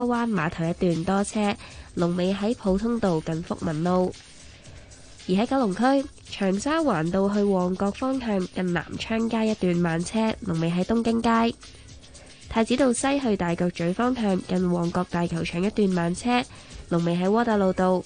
灣碼頭一段多車，龍尾喺普通道近福民路。而喺九龍區長沙灣道去旺角方向近南昌街一段慢車，龍尾喺東京街。太子道西去大角咀方向近旺角大球場一段慢車，龍尾喺窩打老道。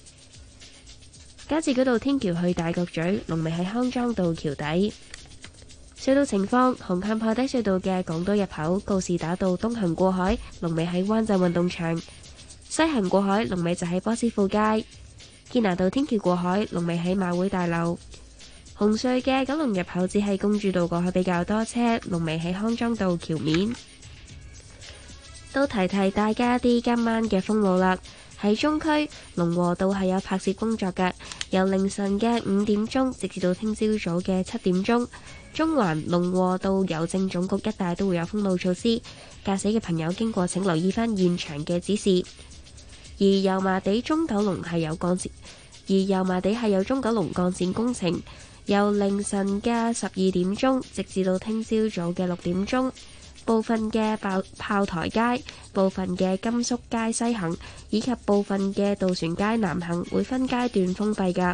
加士居道天橋去大角咀，龍尾喺康莊道橋底。隧道情況：紅磡海底隧道嘅港島入口告士打道東行過海，龍尾喺灣仔運動場；西行過海，龍尾就喺波斯富街。堅拿道天橋過海，龍尾喺馬會大樓。紅隧嘅九龍入口只係公主道過去比較多車，龍尾喺康莊道橋面。都提提大家啲今晚嘅封路啦。喺中區龍和道係有拍攝工作嘅，由凌晨嘅5點鐘直至到聽朝早嘅7點鐘。中環龍和道郵政總局一帶都會有封路措施，駕駛嘅朋友經過請留意翻現場嘅指示。而油麻地中九龍係有鋼線，而油麻地係有中九龍幹線工程，由凌晨嘅12點鐘直至到聽朝早嘅6點鐘。部分嘅炮台街、部分嘅甘肅街西行以及部分嘅渡船街南行會分階段封閉㗎。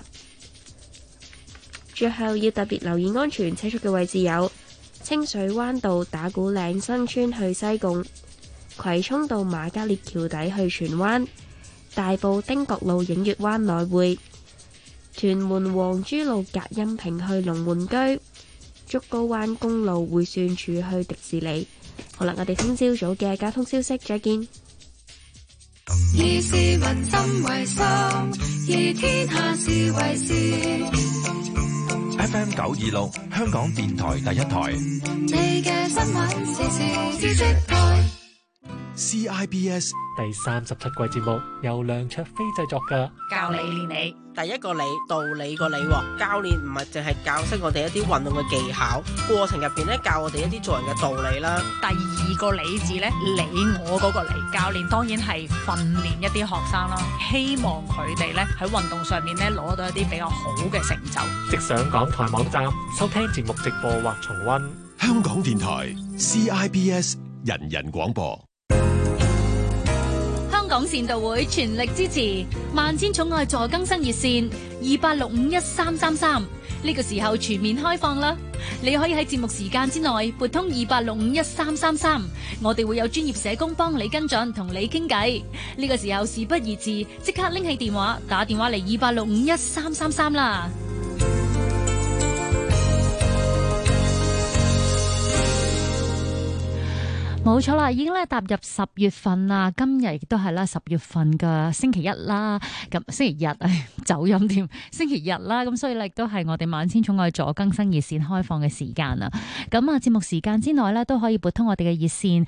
最後要特別留意安全車速嘅位置有清水灣道打鼓嶺新村去西貢、葵涌道瑪嘉烈橋底去荃灣、大埔汀角路映月灣來回、屯門黃珠路隔音屏去龍門居、竹篙灣公路迴旋處去迪士尼。好啦，我哋聽朝早嘅交通消息再見。 以市民心為心，以天下事為事。 FM 926香港電台第一台。 你嘅新聞時事知識台。 CIBS 第37季節目由梁卓飛製作嘅教你練你。 第一個理，道理個理，教練唔係淨係教識我哋一啲運動嘅技巧，過程入邊咧教我哋一啲做人嘅道理啦。 第二個理字咧，理我嗰個理，教練當然係訓練一啲學生啦，希望佢哋咧喺運動上面咧攞到一啲比較好嘅成就。 即上港台網站收聽節目直播或重溫。 香港電台 CIBS 人人廣播。 香港善導會全力支持萬千寵愛助更生熱線28651333，呢個時候全面開放啦！你可以喺節目時間之內撥通28651333，我哋會有專業社工幫你跟進，同你傾偈。呢個時候事不宜遲，即刻拎起電話打電話嚟28651333啦！冇錯啦，已經咧踏入10月份啦，今日亦都係啦10月份嘅星期一啦，咁星期日走音添，星期日啦，咁所以咧亦都係我哋萬千寵愛助更生熱線開放嘅時間啦。咁啊，節目時間之內咧都可以撥通我哋嘅熱線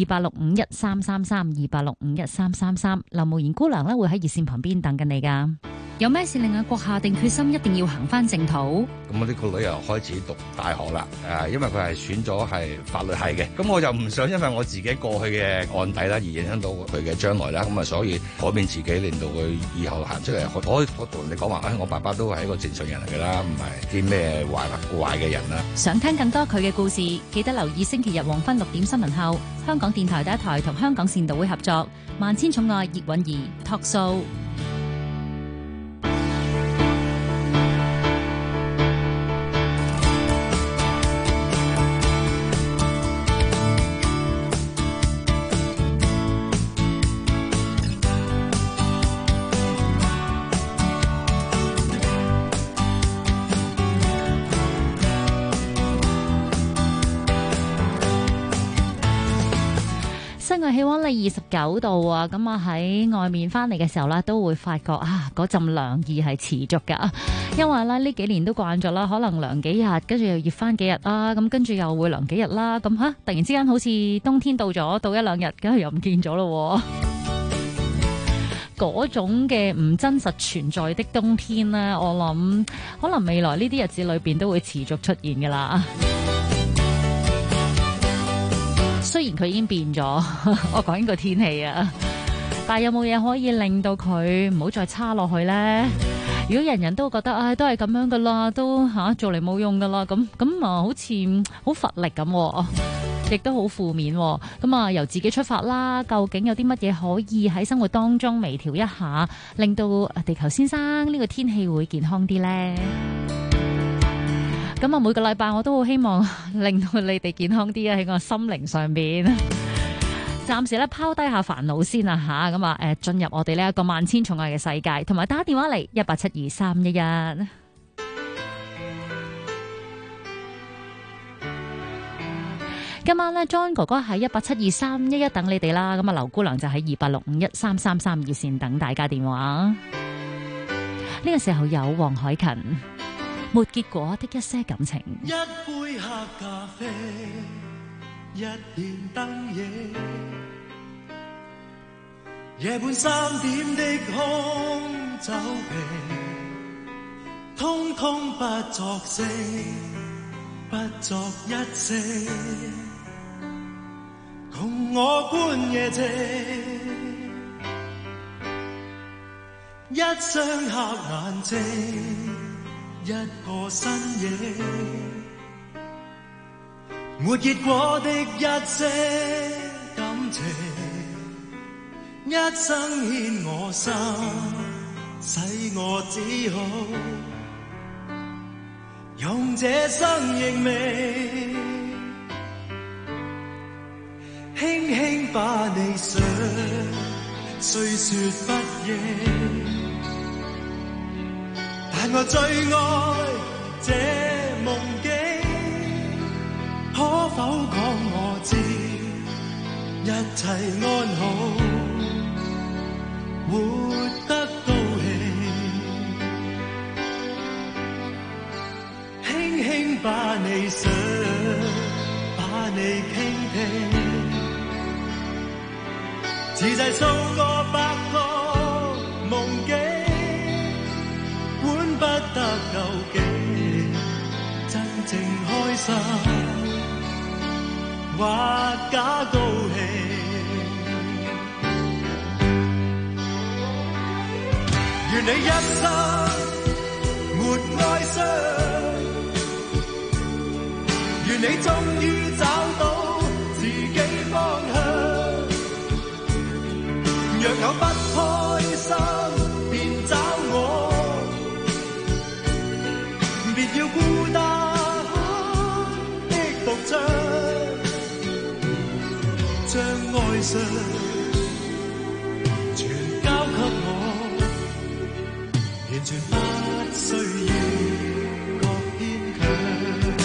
28651333，28651333，劉慕賢姑娘咧會喺熱線旁邊等緊你噶。有咩事令阿國下定決心一定要行翻正途？ 咁我呢個女又開始讀大學啦，因為佢係選咗係法律系嘅，咁我就唔想因為我自己過去嘅案底啦而影響到佢嘅將來啦，咁啊所以改變自己，令到佢以後行出嚟，我同你講話，我爸爸都係一個正常人嚟噶啦，唔係啲咩壞嘅人啦。 想聽更多佢嘅故事，記得留意星期日黃昏6點新聞後，香港電台第一台同香港善導會合作，萬千寵愛葉韻儀 Talk Show。室外氣溫咧29度啊，咁啊喺外面翻嚟嘅時候咧，都會發覺啊嗰陣涼意係持續噶，因為咧呢幾年都慣咗啦，可能涼幾日，跟住又熱翻幾日啦，咁跟住又會涼幾日啦，咁突然之間好似冬天到咗，到一兩日，跟住又唔見咗咯，嗰種嘅唔真實存在的冬天咧，我諗可能未來呢啲日子裏邊都會持續出現噶啦。雖然佢已經變咗，我講緊個天氣啊，但係有冇嘢可以令到佢唔好再差落去呢？如果人人都覺得都係咁樣噶啦，都做嚟冇用噶啦，咁好似好乏力咁。 亦都好負面喎。咁啊，由自己出發啦，究竟有啲乜嘢可以喺生活當中微調一下，令到地球先生呢個天氣會健康啲呢？咁啊，每個禮拜我都好希望令到你哋健康啲啊，喺個心靈上邊。暫時咧拋低下煩惱先啊吓，咁啊進入我哋呢一個萬千寵愛嘅世界，同埋打電話嚟1872311。今晚咧 John 哥哥喺1872311等你哋啦，咁啊劉姑娘就喺28651333熱線等大家電話。呢個時候有黃凱芹沒結果的一些感情， 一杯黑咖啡，一片燈影，夜半3點的空酒瓶，通通不作聲，不作一聲，共我觀夜景，一雙黑眼睛，一個身影，沒結果的一些感情，一生牽我心，使我只好用這生認命，輕輕把你想，雖說不應，但我最愛這夢境，可否講我知，一切安好，活得高興，輕輕把你想，把你傾聽，自製數個百個夢境，管不得究竟真正開心或假高興，願你一生沒哀傷，願你終於找到自己方向，若有不開心便找我，別要孤單的獨唱，將愛上全交給我，完全不需要各牽強。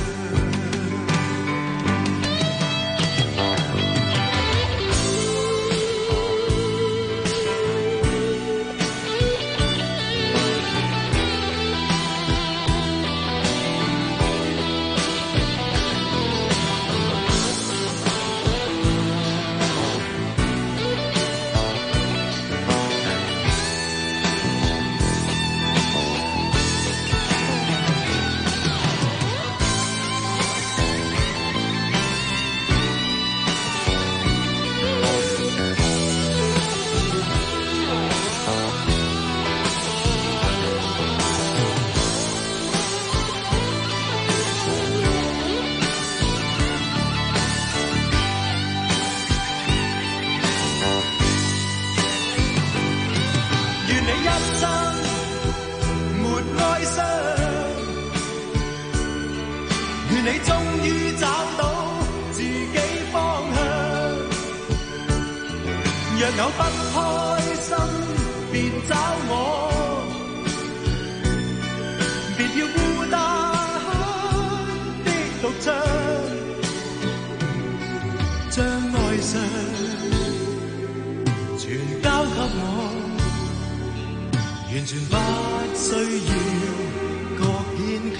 有不開心便找我，別要孤單的獨唱，將愛上全交給我，完全不需要各牽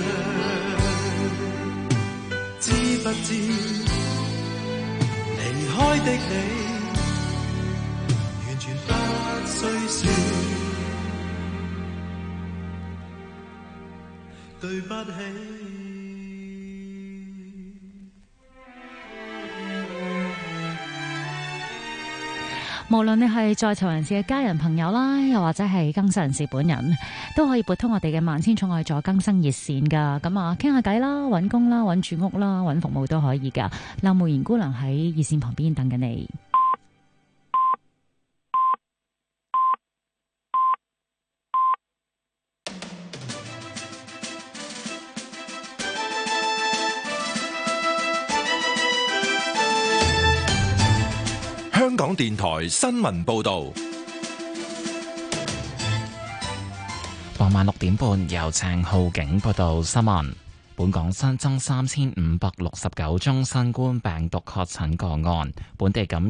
強，知不知離開的你雖說對不起， 無論你係在囚人士嘅家人朋友啦，又或者係更生人士本人，都可以撥通我哋嘅萬千寵愛助更生熱線噶。咁啊，傾下偈啦，揾工啦，揾住屋啦，揾服務都可以噶。劉梅賢姑娘喺熱線旁邊等緊你。 香港電台新聞報道， 傍晚6點半由鄭浩景報道新聞。本港新增3569宗新冠病毒確診個案，本地感染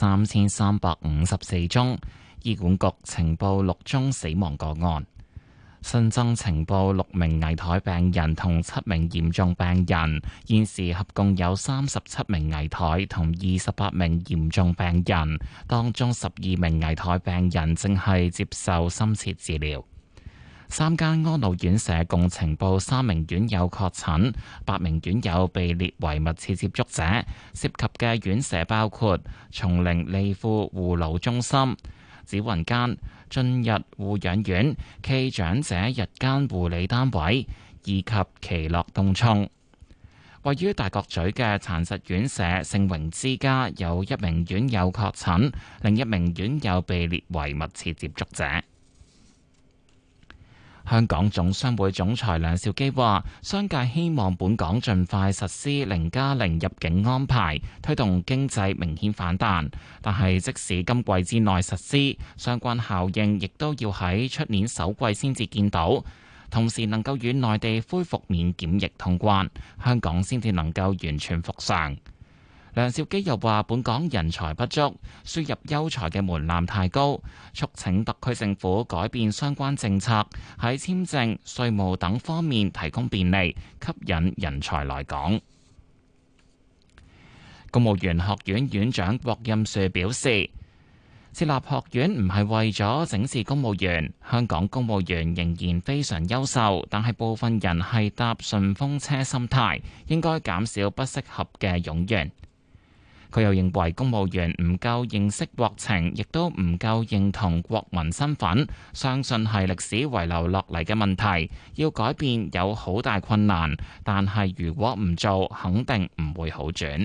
3354宗。醫管局呈報6宗死亡個案。新增呈報6名危殆病人同7名嚴重病人，現時合共有37名危殆同28名嚴重病人，當中12名危殆病人正係接受深切治療。3間安老院舍共呈報3名院友確診，8名院友被列為密切接觸者，涉及嘅院舍包括松齡利富護老中心、紫雲間進入護養院暨長者日間護理單位，以及奇樂東涌。位於大角咀嘅殘疾院舍聖榮之家有1名院友確診，另1名院友被列為密切接觸者。香港總商會總裁梁兆基話，商界希望本港盡快實施0+0入境安排，推動經濟明顯反彈。但係即使今季之內實施，相關效應亦都要喺出年首季先至見到，同時能夠與內地恢復免檢疫通關，香港先至能夠完全復常。梁兆基又話，本港人才不足，輸入優才嘅門檻太高，促請特區政府改變相關政策，喺簽證、稅務等方面提供便利，吸引人才來港。公務員學院院長郭任樹表示，設立學院唔係為咗整治公務員，香港公務員仍然非常優秀，但係部分人係搭順風車心態，應該減少不適合嘅冗員。佢又認為公務員唔夠認識國情，亦都唔夠認同國民身份，相信係歷史遺留落嚟嘅問題，要改變有好大困難，但係如果唔做，肯定唔會好轉。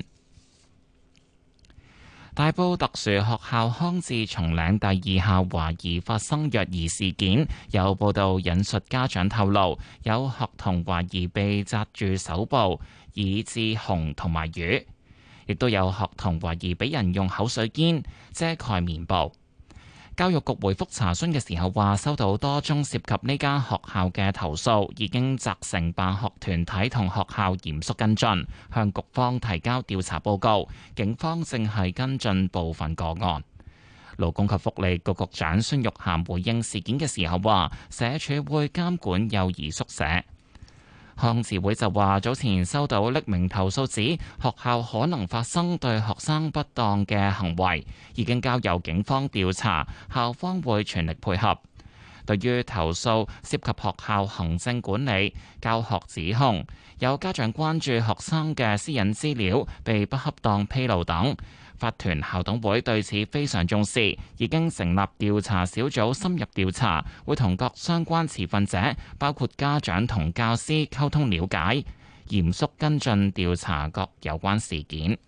大埔特殊學校康智松嶺第2校懷疑發生虐兒事件，有報道引述家長透露，有學童懷疑被紮住手部，以致紅同埋瘀。亦都有學童懷疑俾人用口水肩遮蓋面部。教育局回覆查詢嘅時候話，收到多宗涉及呢間學校嘅投訴，已經責成辦學團體同學校嚴肅跟進，向局方提交調查報告。警方正係跟進部分個案。勞工及福利局局長孫玉菡回應事件嘅時候話，社署會監管幼兒宿舍。康智會就話，早前收到匿名投訴指學校可能發生對學生不當嘅行為，已經交由警方調查，校方會全力配合。對於投訴涉及學校行政管理、教學指控，有家長關注學生嘅私隱資料被不恰當披露等，法團校董會對此非常重視，已經成立調查小組深入調查，會同各相關持份者，包括家長同教師溝通了解，嚴肅跟進調查各有關事件。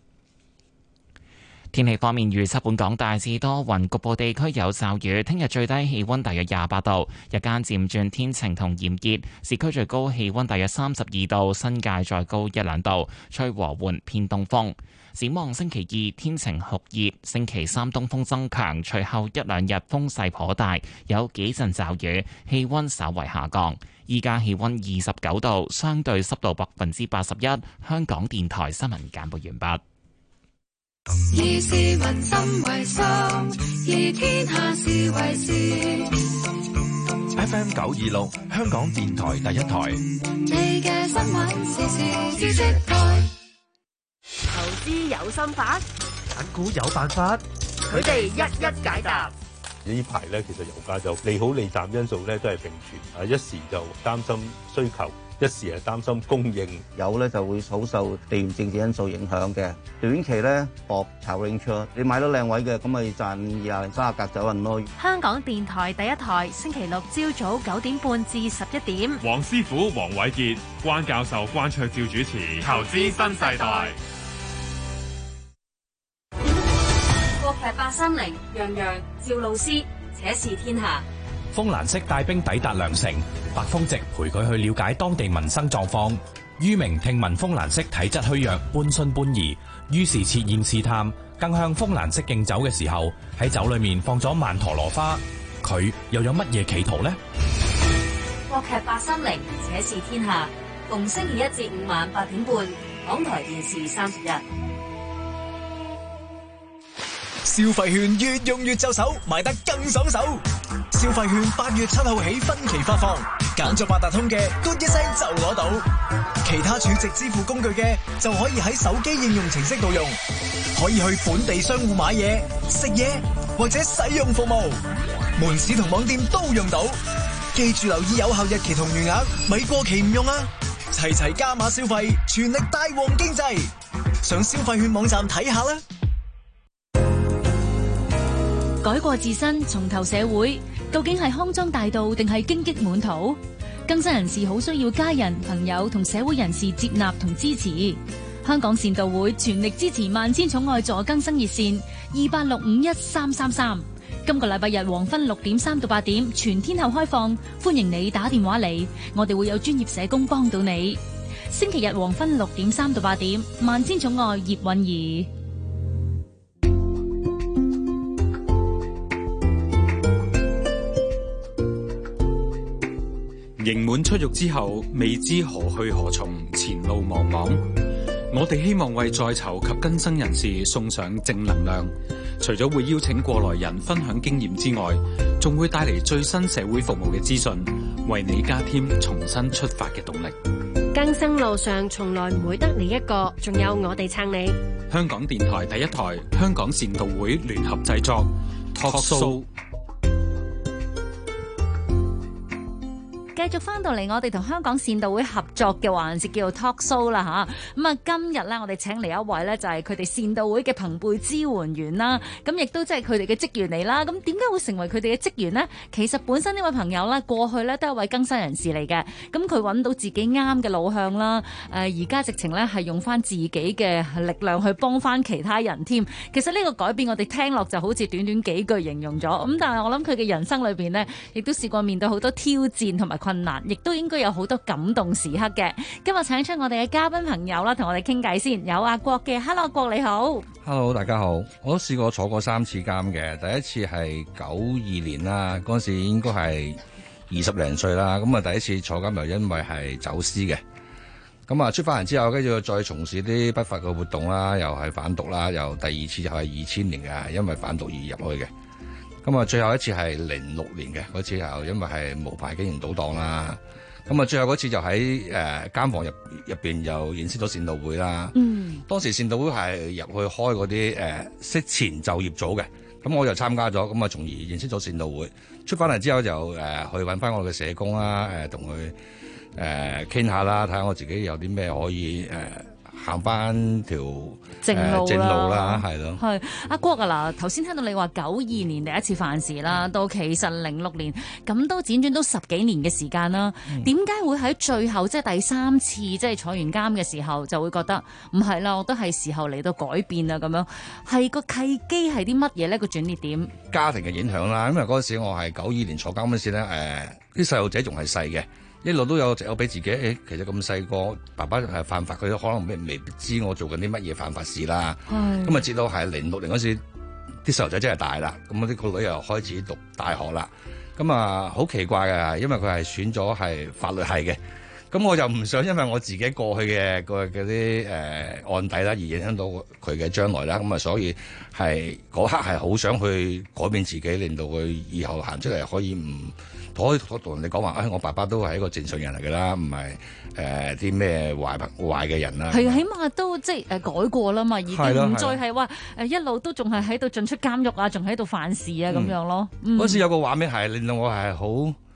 天氣方面預測，本港大致多雲，局部地區有驟雨。聽日最低氣溫大約28度，日間漸轉天晴同炎熱，市區最高氣溫大約32度，新界再高1-2度，吹和緩偏東風。展望星期二天晴酷熱，星期三東風增強，隨後1-2日風勢頗大，有幾陣驟雨，氣溫稍為下降。依家氣溫29度，相對濕度81%。香港電台新聞簡報完畢。 以市民心為心，以天下事為事。 FM 926，香港電台第一台。 你嘅新聞時事知識台。 投資有心法， 揀股有辦法， 佢哋一一解答。 呢排咧，其實油價就利好利淡因素咧都係並存，一時就擔心需求， 一時係擔心供應， 有咧就會好受地緣政治因素影響嘅。短期咧搏炒 range， 你買到靚位嘅，咁咪賺20-30格走人咯。 香港電台第一台，星期六朝早9點半至11點。 黃師傅黃偉傑、關教授關卓照主持。投資新世代。 國劇830，楊洋、趙露思，且試天下。 風蘭色帶兵抵達良城，白風直陪佢去了解當地民生狀況。于明聽聞風蘭色體質虛弱，半信半疑，於是設宴試探，更向風蘭色敬酒嘅時候，喺酒裏面放咗曼陀羅花。佢又有乜嘢企圖呢？ 國劇830，且試天下，逢星期1至5晚8點半，港台電視31。 消費券越用越就手，買得更爽手。消費券8月7號起分期發放，揀咗八達通嘅，嘟一聲就攞到；其他儲值支付工具嘅，就可以喺手機應用程式度用，可以去本地商戶買嘢、食嘢或者使用服務，門市同網店都用到。記住留意有效日期同餘額，咪過期唔用啊！齊齊加碼消費，全力帶旺經濟，上消費券網站睇下啦。 改過自身，重投社會，究竟係康莊大道定係荊棘滿途？更生人士好需要家人、朋友同社會人士接納同支持。香港善道會全力支持萬千寵愛助更生熱線28651333。今個禮拜日黃昏6點3到8點，全天候開放，歡迎你打電話嚟，我哋會有專業社工幫到你。星期日黃昏6點3到8點，萬千寵愛葉韻儀。 刑滿出獄之後，未知何去何從，前路茫茫。我哋希望為在囚及更生人士送上正能量，除咗會邀請過來人分享經驗之外，仲會帶嚟最新社會服務嘅資訊，為你加添重新出發嘅動力。 更生路上從來唔會得你一個，仲有我哋撐你。 香港電台第一台，香港善道會聯合製作 Talk Show。 繼續翻到嚟，我哋同香港善道會合作嘅環節叫做 Talk Show 啦吓。咁啊，今日咧我哋請嚟一位咧就係佢哋善道會嘅朋輩支援員啦。咁亦都即係佢哋嘅職員嚟啦。咁點解會成為佢哋嘅職員呢？其實本身呢位朋友咧過去咧都係一位更生人士嚟嘅。咁佢揾到自己啱嘅路向啦。而家直情咧係用翻自己嘅力量去幫翻其他人添。其實呢個改變我哋聽落就好似短短幾句形容咗。咁但係我諗佢嘅人生裏邊呢，亦都試過面對好多挑戰同埋困難，亦都應該有好多感動時刻嘅。今日請出我哋嘅嘉賓朋友啦，同我哋傾偈先。有阿國嘅 ，Hello 國你好。 Hello 大家好，我都試過坐過3次監嘅，第一次係92年啦，嗰陣時應該係20零歲啦。咁啊第一次坐監又因為係走私嘅，咁啊出翻嚟之後，跟住再從事啲不法嘅活動啦，又係販毒啦，又第二次就係2000年嘅，因為販毒而入去嘅。咁啊，最後一次係06年嘅嗰次，又因為係無牌經營賭檔啦。咁啊，最後嗰次就喺監房入邊又認識咗善道會啦。當時善道會係入去開嗰啲職前就業組嘅，咁我就參加咗，咁啊，從而認識咗善道會。出翻嚟之後就去揾翻我嘅社工啦，同佢傾下啦，睇下我自己有啲咩可以行翻條正路啦，係咯。 係阿國啊，嗱，頭先聽到你話92年第一次犯事啦，到其實06年，咁都輾轉都10幾年嘅時間啦。點解會喺最後即係第3次即係坐完監嘅時候，就會覺得唔係啦，我都係時候嚟到改變啦咁樣？係個契機係啲乜嘢咧？個轉捩點？家庭嘅影響啦， 因為嗰陣時我係92年坐監嗰陣時咧，啲細路仔仲係細嘅。一路都有俾自己，其實咁細個，爸爸係犯法，佢都可能未必知我做緊啲乜嘢犯法事啦。咁啊，直到係06年嗰時，啲細路仔真係大啦，咁呢個女又開始讀大學啦。咁啊，好奇怪嘅，因為佢係選咗係法律系嘅。咁我就唔想因為我自己過去嘅嗰啲案底啦，而影響到佢嘅將來啦。咁啊，所以係嗰刻係好想去改變自己，令到佢以後行出嚟可以可以同人哋講話，我爸爸都係一個正常人嚟㗎啦，唔係啲咩壞嘅人啦。係，起碼都即係改過啦嘛，已經唔再係話一路都仲係喺度進出監獄啊，仲喺度犯事啊咁樣咯。嗰時有個畫面係令到我係好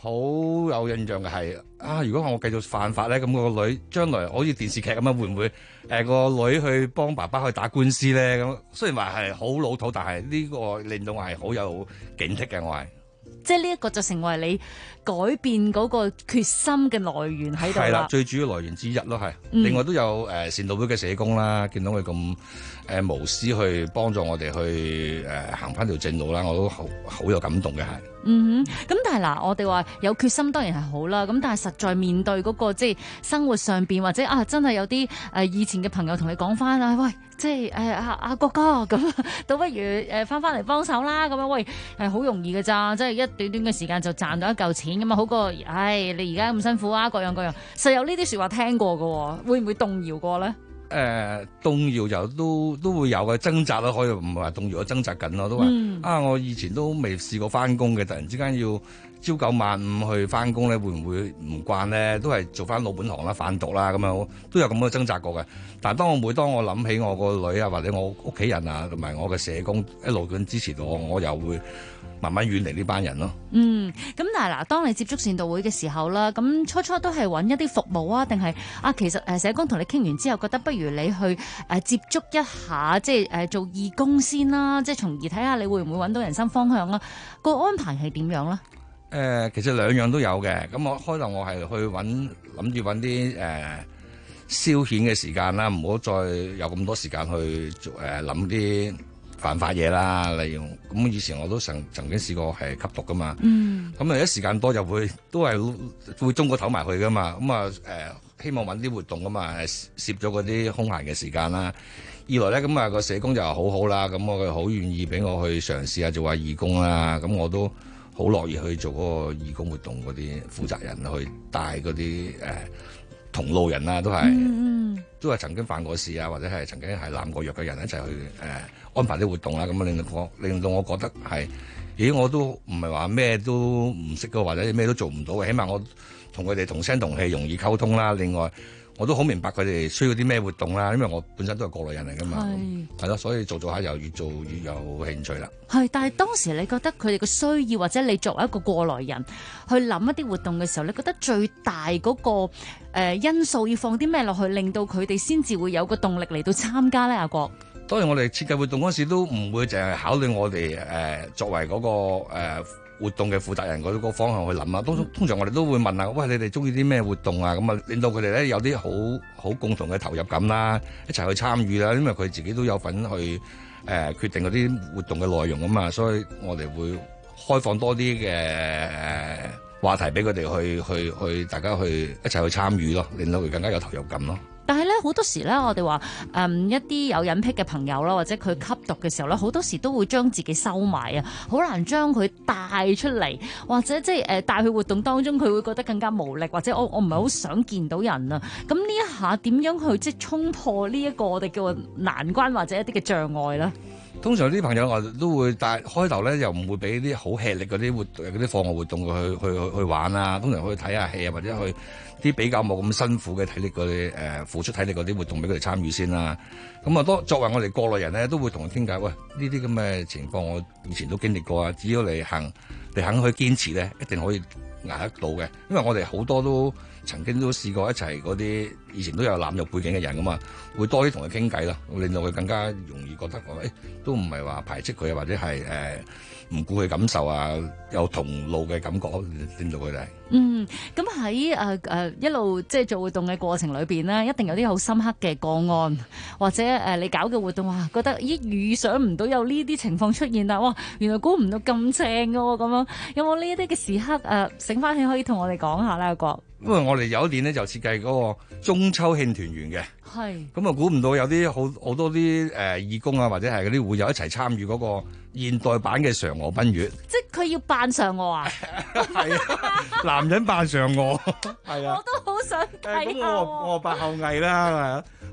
好有印象嘅係如果我繼續犯法咧，咁個女將來好似電視劇咁樣，會唔會個女去幫爸爸去打官司咧？咁雖然話係好老土，但係呢個令到我係好有警惕嘅，我係。 即係呢一個就成為你改變嗰個決心嘅來源喺度啦。 係啦，最主要來源之一咯，係。另外都有善導會嘅社工啦，見到佢咁無私去幫助我哋去行翻條正路啦，我都好有感動嘅係。 咁但係嗱，我哋話有決心當然係好啦，咁但係實在面對嗰個即係生活上邊或者真係有啲以前嘅朋友同你講翻喂，即係阿哥哥咁，倒不如翻嚟幫手啦咁樣，喂好容易嘅咋，即係一短短嘅時間就賺到一嚿錢咁啊，好過你而家咁辛苦啊，各樣，實有呢啲說話聽過㗎，會唔會動搖過咧？ 動搖就都會有嘅掙扎咯，可以唔係話動搖，我掙扎緊咯，都話我以前都未試過翻工嘅，突然之間要朝9晚5去翻工咧，會唔會唔慣咧？都係做翻老本行啦，販毒啦咁樣，都有咁嘅掙扎過嘅。但係每當我諗起我個女啊，或者我屋企人啊，同埋我嘅社工一路咁支持到我又會慢慢遠離呢班人咯。 咁但係嗱，當你接觸善導會嘅時候啦，咁初初都係揾一啲服務啊，定係其實社工同你傾完之後，覺得不如你去接觸一下，即係做義工先啦，即係從而睇下你會唔會揾到人生方向啦。個安排係點樣咧？ 其實兩樣都有嘅。咁我開頭我係去諗住揾啲消遣嘅時間啦，唔好再有咁多時間去諗啲犯法嘢啦。例如咁，以前我都曾經試過係吸毒噶嘛。咁一時間多就都係會中個頭埋去噶嘛。咁希望揾啲活動噶嘛，攝咗嗰啲空閒嘅時間啦。二來咧，咁個社工就好好啦，咁我佢好願意俾我去嘗試下做下義工啦。咁我都好樂意去做嗰個義工活動嗰啲負責人去帶嗰啲同路人啦，都係曾經犯過事啊，或者係曾經係濫過藥嘅人一齊去安排啲活動啦。咁令到我覺得係，我都唔係話咩都唔識嘅，或者咩都做唔到嘅。起碼我同佢哋同聲同氣，容易溝通啦。另外，我都好明白佢哋需要啲咩活動啦，因為我本身都係過來人嚟噶嘛，係咯，所以做下又越做越有興趣啦。 係，但係當時你覺得佢哋嘅需要，或者你作為一個過來人去諗一啲活動嘅時候，你覺得最大嗰個因素要放啲咩落去，令到佢哋先至會有個動力嚟到參加咧？阿國， 當然我哋設計活動嗰時都唔會淨係考慮我哋作為嗰個活動嘅負責人嗰個方向去諗啊。通常我哋都會問下，喂，你哋中意啲咩活動啊？咁啊，令到佢哋咧有啲好共同嘅投入感啦，一齊去參與啦。因為佢自己都有份去決定嗰啲活動嘅內容啊嘛，所以我哋會開放多啲嘅話題俾佢哋去大家去一齊去參與咯，令到佢更加有投入感咯。 但係咧，好多時咧，我哋話一啲有隱癖嘅朋友啦，或者佢吸毒嘅時候咧，好多時都會將自己收埋啊，好難將佢帶出嚟，或者即係帶去活動當中，佢會覺得更加無力，或者我唔係好想見到人啊。咁呢一下點樣去即係衝破呢一個我哋叫做難關或者一啲嘅障礙咧？ 通常啲朋友我都會帶開頭咧，又唔會俾啲好吃力嗰啲課外活動去玩啊。通常去睇下戲啊，或者去啲比較冇咁辛苦嘅體力嗰啲付出體力嗰啲活動俾佢哋參與先啦。咁啊，作為我哋過來人咧，都會同佢傾偈。喂，呢啲咁嘅情況我以前都經歷過啊。只要你肯去堅持咧，一定可以捱得到嘅。因為我哋好多都曾經都試過一齊嗰啲以前都有濫藥背景嘅人㗎嘛，會多啲同佢傾偈咯，令到佢更加容易覺得都唔係話排斥佢啊，或者係唔顧佢感受啊，有同路嘅感覺，令到佢哋。 咁喺一路即係做活動嘅過程裏邊呢，一定有啲好深刻嘅個案，或者你搞嘅活動啊，覺得預想唔到有呢啲情況出現，但哇，原來估唔到咁正㗎喎，咁樣有冇呢一啲嘅時刻醒翻起可以同我哋講下咧？阿國， 因為我哋有一年咧就設計嗰個中秋慶團圓嘅， 係咁啊，估唔到有啲好多啲義工啊，或者係嗰啲會友一齊參與嗰個現代版嘅嫦娥奔月， 即係佢要扮嫦娥啊？ 係啊，男人扮嫦娥，係啊， 我都好想睇。 咁我扮后羿啦，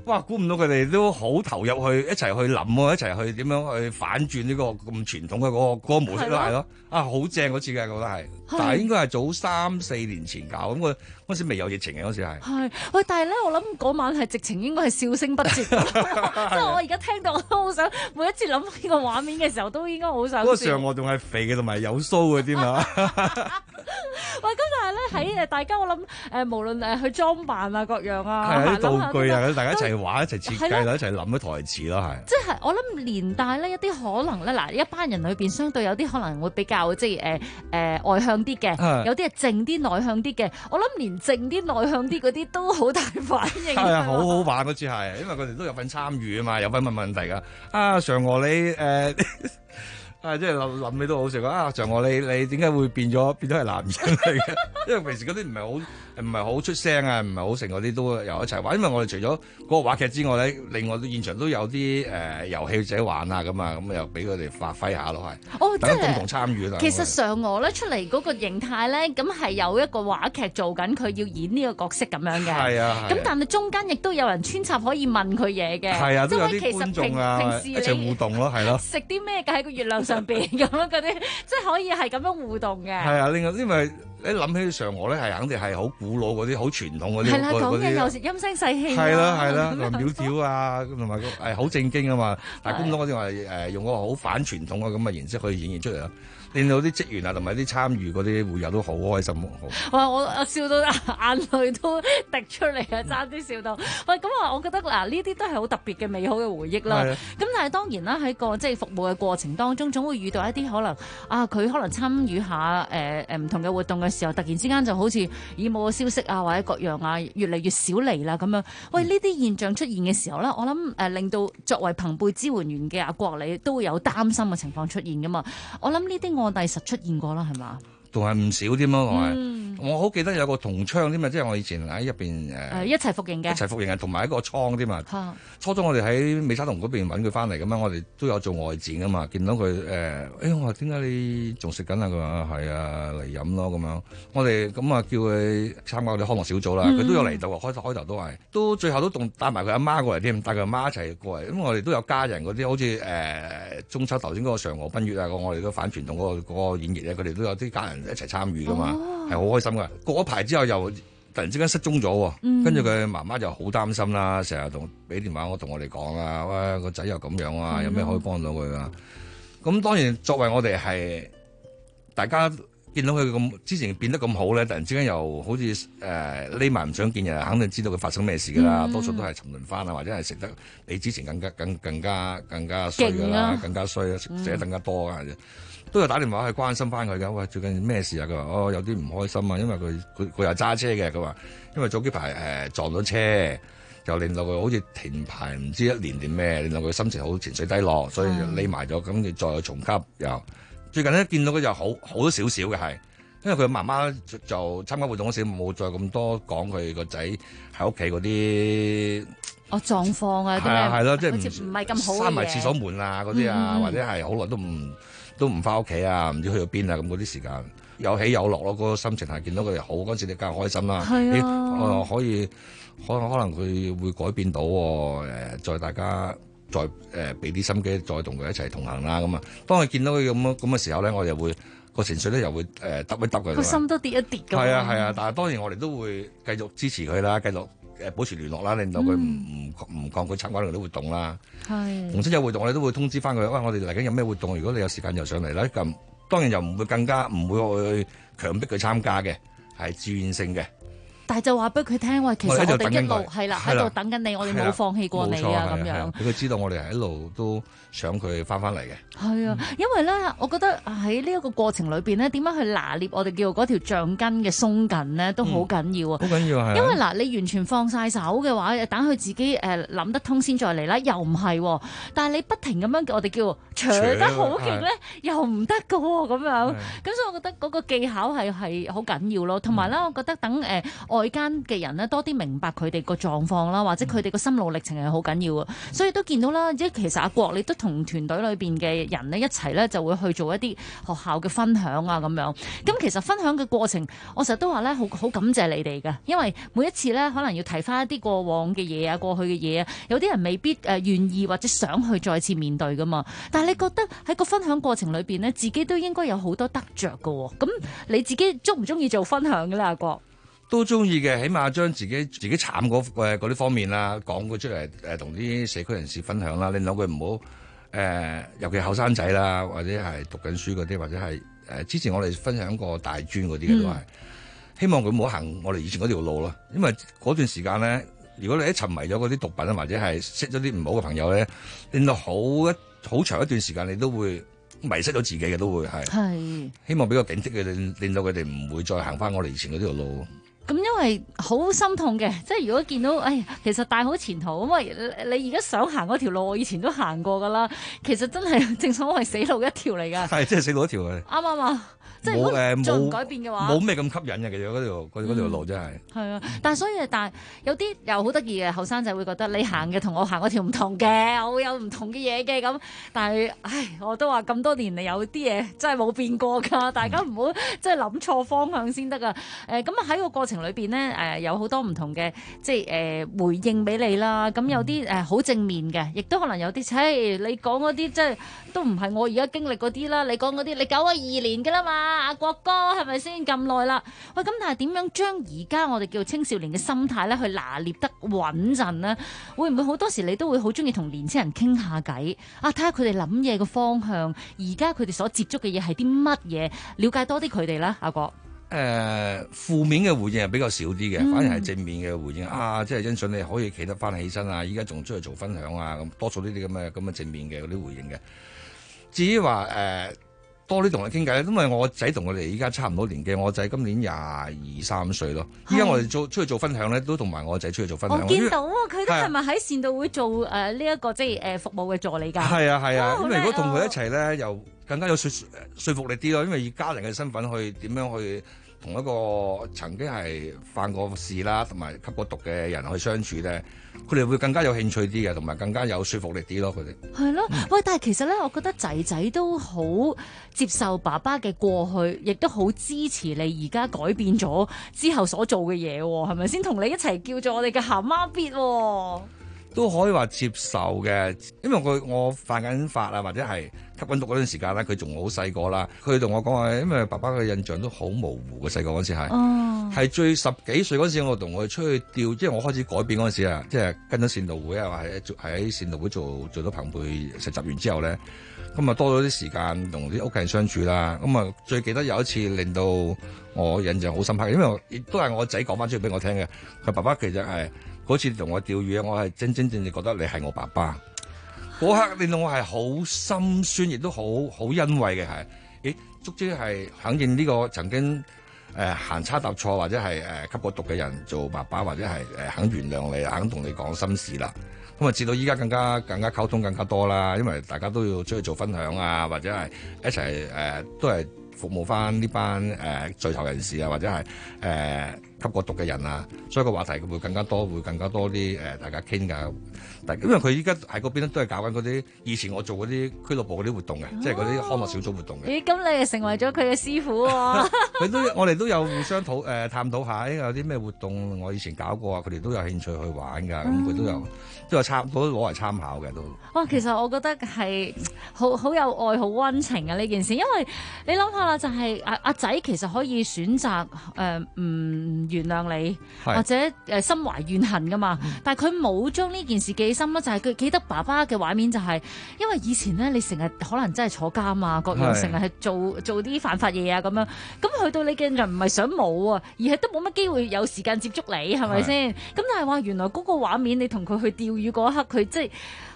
哇！估唔到佢哋都好投入去一齊去諗喎，一齊去點樣去反轉呢個咁傳統嘅嗰個模式咯，係咯。啊，好正嗰次嘅，覺得係。但係應該係早3-4年前搞，咁嗰時未有疫情嘅嗰時係。 係，喂！但係咧，我諗嗰晚係直情應該係笑聲不絕。即係我而家聽到我都好想，每一次諗呢個畫面嘅時候，都應該好想笑。 嗰個嫦娥仲係肥嘅，同埋有鬚嘅添啊！ 喂，咁但係咧喺大家我諗無論去裝扮啊各樣啊， 係啊啲道具啊，大家一齊玩一齊設計一齊諗啲台詞咯，係。 即係我諗連帶呢一啲可能咧，嗱一班人裏邊相對有啲可能會比較即係外向啲嘅，有啲係靜啲內向啲嘅。我諗連靜啲內向啲嗰啲都好大反應。 係啊，好好玩嗰次係，因為佢哋都有份參與啊嘛，有份問問題㗎。啊，嫦娥你即係諗起都好笑啊！嫦娥你點解會變咗係男人嚟嘅？因為平時嗰啲唔係好出聲啊，唔係好成嗰啲都有一齊玩。因為我哋除咗嗰個話劇之外咧，另外現場都有啲遊戲仔玩啊咁啊，咁又俾佢哋發揮下咯，係。哦，大家共同參與啦。 其實嫦娥咧出嚟嗰個形態咧，咁係有一個話劇做緊，佢要演呢個角色咁樣嘅。係啊。咁但係中間亦都有人穿插可以問佢嘢嘅。係啊，都有啲觀眾啊，平時一齊互動咯，係咯。食啲咩㗎喺個月亮上邊咁樣嗰啲，即係可以係咁樣互動嘅。係啊， 另外因為你諗起嫦娥咧，係肯定係好古老嗰啲，好傳統嗰啲。 係啦，講嘢有時陰聲細氣。 係啦，同埋苗條啊，同埋好正經啊嘛。但係咁多嗰啲話用個好反傳統嘅咁嘅形式去演繹出嚟啦。令到啲職員啊，同埋啲參與嗰啲會友都好開心。 哇！我笑到眼淚都滴出嚟啊，爭啲笑到。喂，咁啊，我覺得嗱，呢啲都係好特別嘅美好嘅回憶啦。咁但係當然啦，喺個即係服務嘅過程當中，總會遇到一啲可能佢可能參與下唔同嘅活動嘅時候，突然之間就好似已冇嘅消息啊，或者各樣啊，越嚟越少嚟啦咁樣。喂，呢啲現象出現嘅時候咧，我諗令到作為朋輩支援員嘅阿國你都會有擔心嘅情況出現噶嘛。我諗呢啲案例實出現過啦，係嘛？ 仲係唔少添咯，我好記得有個同窗添啊，即係我以前喺入邊一齊服刑嘅， 一齊服刑啊，同埋一個倉添啊。初中我哋喺美沙酮嗰邊揾佢翻嚟咁嘛，我哋都有做外展噶嘛，見到佢我話點解你仲食緊啊？佢話係啊，嚟飲咯咁樣。我哋咁啊叫佢參加我哋康樂小組啦，佢都有嚟到，開頭都係，都最後都仲帶埋佢阿媽過嚟添，帶佢阿媽一齊過嚟。咁我哋都有家人嗰啲，好似中秋頭先嗰個嫦娥奔月啊，我哋都反傳統嗰個演繹咧，佢哋都有啲家人一齊參與噶嘛，係好開心噶。過咗排之後又突然之間失蹤咗，跟住佢媽媽就好擔心啦，成日俾電話同我哋講啊，喂，個仔又咁樣啊，有咩可以幫到佢啊？咁當然作為我哋係大家見到佢咁之前變得咁好咧，突然之間又好似匿埋唔想見人，肯定知道佢發生咩事噶啦。多數都係沉淪翻啊，或者係食得比之前更加衰噶啦，更加衰，食得更加多啊。都有打電話去關心翻佢㗎，喂，最近咩事啊？佢話有啲唔開心啊，因為佢又揸車嘅，佢話因為早幾排撞到車，就令到佢好似停牌唔知1年定咩，令到佢心情好情緒低落，所以就匿埋咗，咁你再重級又最近咧見到佢就好咗少少嘅係，因為佢媽媽就參加活動嗰時冇再咁多講佢個仔喺屋企嗰啲狀況啊， 係咯，即係唔係咁好嘅嘢， 閂埋廁所門啊嗰啲啊，或者係好耐都唔翻屋企啊，唔知去到邊啊，咁嗰啲時間有起有落咯，嗰個心情係見到佢哋好嗰陣時，你梗係開心啦。係啊，可能佢會改變到再大家再俾啲心機，再同佢一齊同行啦。咁啊，當佢見到佢咁嘅時候咧，我又會個情緒咧又會揼一揼佢。 個心都跌一跌咁。 係啊，但係當然我哋都會繼續支持佢啦，繼續保持聯絡啦，令到佢唔抗拒參加呢啲活動啦。係，逢親有活動我哋都會通知翻佢，我哋嚟緊有咩活動，如果你有時間就上嚟啦。咁當然又唔會去強迫佢參加嘅，係自願性嘅。但係就話俾佢聽，喂，其實我哋一路係啦，喺度等緊你，我哋冇放棄過你啊，咁樣。俾佢知道我哋係一路都想佢翻嚟嘅。係啊，因為咧，我覺得喺呢一個過程裏邊咧，點樣去拿捏我哋叫嗰條橡筋嘅鬆緊咧，都好緊要啊。好緊要係。因為嗱，你完全放晒手嘅話，等佢自己諗得通先再嚟啦，又唔係。但係你不停咁樣，我哋叫扯得好勁咧，又唔得㗎喎，咁樣。咁所以我覺得嗰個技巧係好緊要咯。同埋咧，我覺得等外間嘅人呢多啲明白佢哋個狀況啦，或者佢哋個心路歷程係好緊要啊。所以都見到啦，即係其實阿國你都同團隊裏邊嘅人呢一齊呢就會去做一啲學校嘅分享啊咁樣。咁其實分享嘅過程，我成日都話呢，好感謝你哋嘅，因為每一次呢可能要提翻一啲過往嘅嘢啊，過去嘅嘢啊，有啲人未必願意或者想去再次面對噶嘛。但係你覺得喺個分享過程裏邊呢，自己都應該有好多得着噶喎。咁你自己中唔中意做分享嘅咧，阿國？ 都中意嘅，起碼將自己慘嗰啲方面啦，講佢出嚟同啲社區人士分享啦，令到佢唔好尤其後生仔啦，或者係讀緊書嗰啲，或者係之前我哋分享過大專嗰啲嘅都係，希望佢唔好行我哋以前嗰條路咯。因為嗰段時間咧，如果你一沉迷咗嗰啲毒品啊，或者係識咗啲唔好嘅朋友咧，令到好長一段時間你都會迷失咗自己嘅，都會係希望俾個警惕佢哋，令到佢哋唔會再行翻我哋以前嗰條路。 咁因為好心痛嘅，即係如果見到，其實大好前途，因為你而家想行嗰條路，我以前都行過噶啦。其實真係正所謂死路一條嚟噶， 係真係死路一條嘅。 啱啱啊！即係如果再唔改變嘅話， 冇咩咁吸引嘅，其實嗰條路真係。係啊，但係有啲又好得意嘅後生仔會覺得你行嘅同我行嗰條唔同嘅，我會有唔同嘅嘢嘅咁。但係我都話咁多年嚟有啲嘢真係冇變過㗎，大家唔好即係諗錯方向先得㗎。咁啊喺個過程裏邊呢，有好多唔同嘅即係回應俾你啦。咁有啲好正面嘅，亦都可能有啲你講嗰啲即係都唔係我而家經歷嗰啲啦。你講嗰啲你92年㗎啦嘛。阿國哥係咪先咁耐啦？喂，咁但係點樣將而家我哋叫青少年嘅心態咧，去拿捏得穩陣呢？會唔會好多時你都會好中意同年青人傾下偈啊？睇下佢哋諗嘢嘅方向，而家佢哋所接觸嘅嘢係啲乜嘢？了解多啲佢哋啦，阿國。 負面嘅回應係比較少啲嘅，反而係正面嘅回應即係欣賞你可以企得翻起身啊！依家仲出去做分享啊，咁多數呢啲咁嘅正面嘅嗰啲回應嘅。至於話多啲同佢傾偈咧，因為我仔同我哋依家差唔多年紀，我仔今年22、23歲咯。依家我哋出去做分享咧，都同埋我仔出去做分享。 我見到佢都係咪喺善導會做呢一個即係服務嘅助理㗎？係啊，因為如果同佢一齊咧，又更加有說服力啲咯。因為以家人嘅身份去點樣去同一個曾經係犯過事啦，同埋吸過毒嘅人去相處咧，佢哋會更加有興趣啲嘅，同埋更加有說服力啲咯。佢哋係咯，喂！但係其實咧，我覺得仔仔都好接受爸爸嘅過去，亦都好支持你而家改變咗之後所做嘅嘢，係咪先？同你一齊叫做我哋嘅鹹媽必都可以話接受嘅，因為我犯緊法啊，或者係吸緊毒嗰段時間咧，佢仲好細個啦。佢同我講話，因為爸爸嘅印象都好模糊嘅，細個嗰時係最10幾歲嗰時，我同佢出去釣，即係我開始改變嗰陣時啊，即係跟咗善導會啊，或者喺善導會做咗朋輩實習完之後咧，咁啊多咗啲時間同啲屋企人相處啦。咁啊最記得有一次令到我印象好深刻，因為亦都係我仔講翻出嚟俾我聽嘅。佢爸爸其實係嗰次同我釣魚，我係真正覺得你係我爸爸。嗰刻令到我係好心酸，亦都好欣慰嘅係，足之係肯認呢個曾經行差踏錯或者係吸過毒嘅人做爸爸，或者係肯原諒你，肯同你講心事啦。咁啊，至到依家更加溝通更加多啦，因為大家都要出去做分享啊，或者係一齊都係服務翻呢班在囚人士啊，或者係吸過毒嘅人啊，所以個話題會更加多啲大家傾㗎。因為佢依家喺嗰邊都係搞緊嗰啲以前我做嗰啲俱樂部嗰啲活動嘅，即係嗰啲康樂小組活動嘅。 咦，咁你又成為咗佢嘅師傅喎？ 我哋都有互相探討下，有啲咩活動我以前搞過啊，佢哋都有興趣去玩㗎，咁佢都有攞嚟參考嘅都。哇， 其實我覺得係好有愛、好溫情啊呢件事，因為你諗下啦，就係阿仔其實可以選擇唔原諒你，或者心懷怨恨㗎嘛，但係佢冇將呢件事記心啦，就係佢記得爸爸嘅畫面就係，因為以前咧你成日可能真係坐監啊，各樣成日係做啲犯法嘢啊咁樣，咁去到你嘅人唔係想冇啊，而係都冇乜機會有時間接觸你，係咪先？咁但係話原來嗰個畫面，你同佢去釣魚嗰一刻，佢即係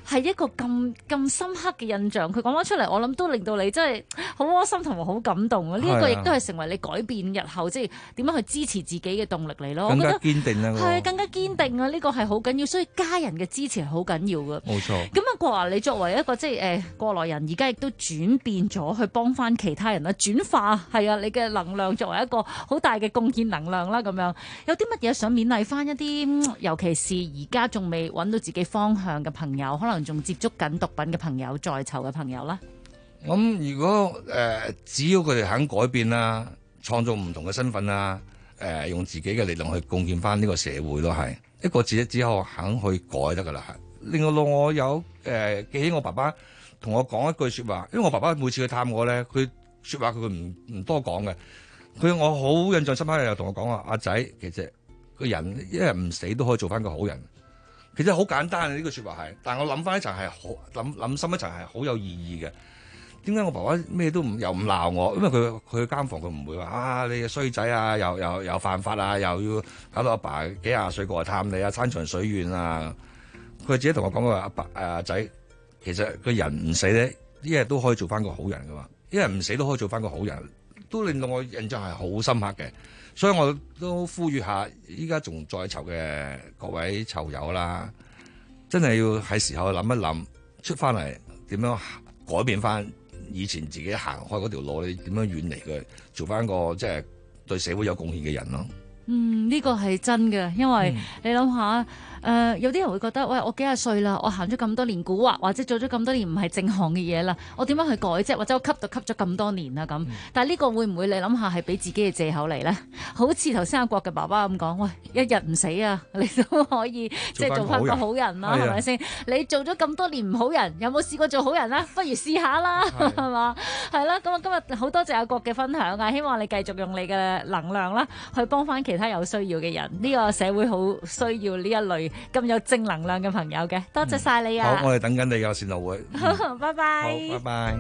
係一個咁深刻嘅印象。佢講翻出嚟，我諗都令到你真係好窩心同埋好感動啊！呢一個亦都係成為你改變日後即係點樣去支持自己嘅動力嚟咯。 更加堅定啦， 係更加堅定啊！呢個係好緊要，所以家人嘅支持係好緊要㗎。 冇錯。 咁啊，國華你作為一個即係過來人，而家亦都轉變咗去幫翻其他人啦，轉化係啊，你嘅能量作為一個好大嘅貢獻能量啦，咁樣有啲乜嘢想勉勵翻一啲，尤其是而家仲未揾到自己方向嘅朋友，可能仲接觸緊毒品嘅朋友，在囚嘅朋友啦。 咁如果只要佢哋肯改變啦，創造唔同嘅身份啦，用自己嘅力量去貢獻翻呢個社會咯，係一個字只有肯去改得噶啦。另外我有記起我爸爸同我講一句説話，因為我爸爸每次去探我咧，佢説話佢唔多講嘅。我好印象深刻，又同我講話：阿仔，其實個人一日唔死都可以做翻個好人。其實好簡單呢句説話係，但係我諗翻一層係好諗深一層係好有意義嘅。點解我爸爸咩都又唔鬧我？因為佢去監房，佢唔會話你衰仔啊，又犯法啊，又要搞到阿爸幾廿歲過嚟探你啊，山長水遠啊。佢自己同我講話：阿仔，其實個人唔死咧，一日都可以做翻個好人噶嘛。一日唔死都可以做翻個好人，都令到我印象係好深刻嘅。所以我都呼籲下，依家仲在囚嘅各位囚友啦，真係要喺時候諗一諗，出翻嚟點樣改變翻以前自己行開嗰條路，你點樣遠離佢，做翻個即係對社會有貢獻嘅人咯。 呢個係真嘅，因為你諗下。有啲人會覺得，喂，我幾廿歲啦，我行咗咁多年蠱惑，或者做咗咁多年唔係正行嘅嘢啦，我點樣去改啫？或者我吸咗咁多年啦咁。但係呢個會唔會你諗下係俾自己嘅藉口嚟咧？好似頭先阿國嘅爸爸咁講，喂，一日唔死啊，你都可以即係做翻個好人啦，係咪先？你做咗咁多年唔好人，有冇試過做好人啊？不如試下啦，係嘛？係啦，咁啊今日好多謝阿國嘅分享啊！希望你繼續用你嘅能量啦，去幫翻其他有需要嘅人。呢個社會好需要呢一類咁有正能量嘅朋友嘅，多謝晒你啊！ 好，我哋等緊你有善路會。 拜拜。 好，拜拜。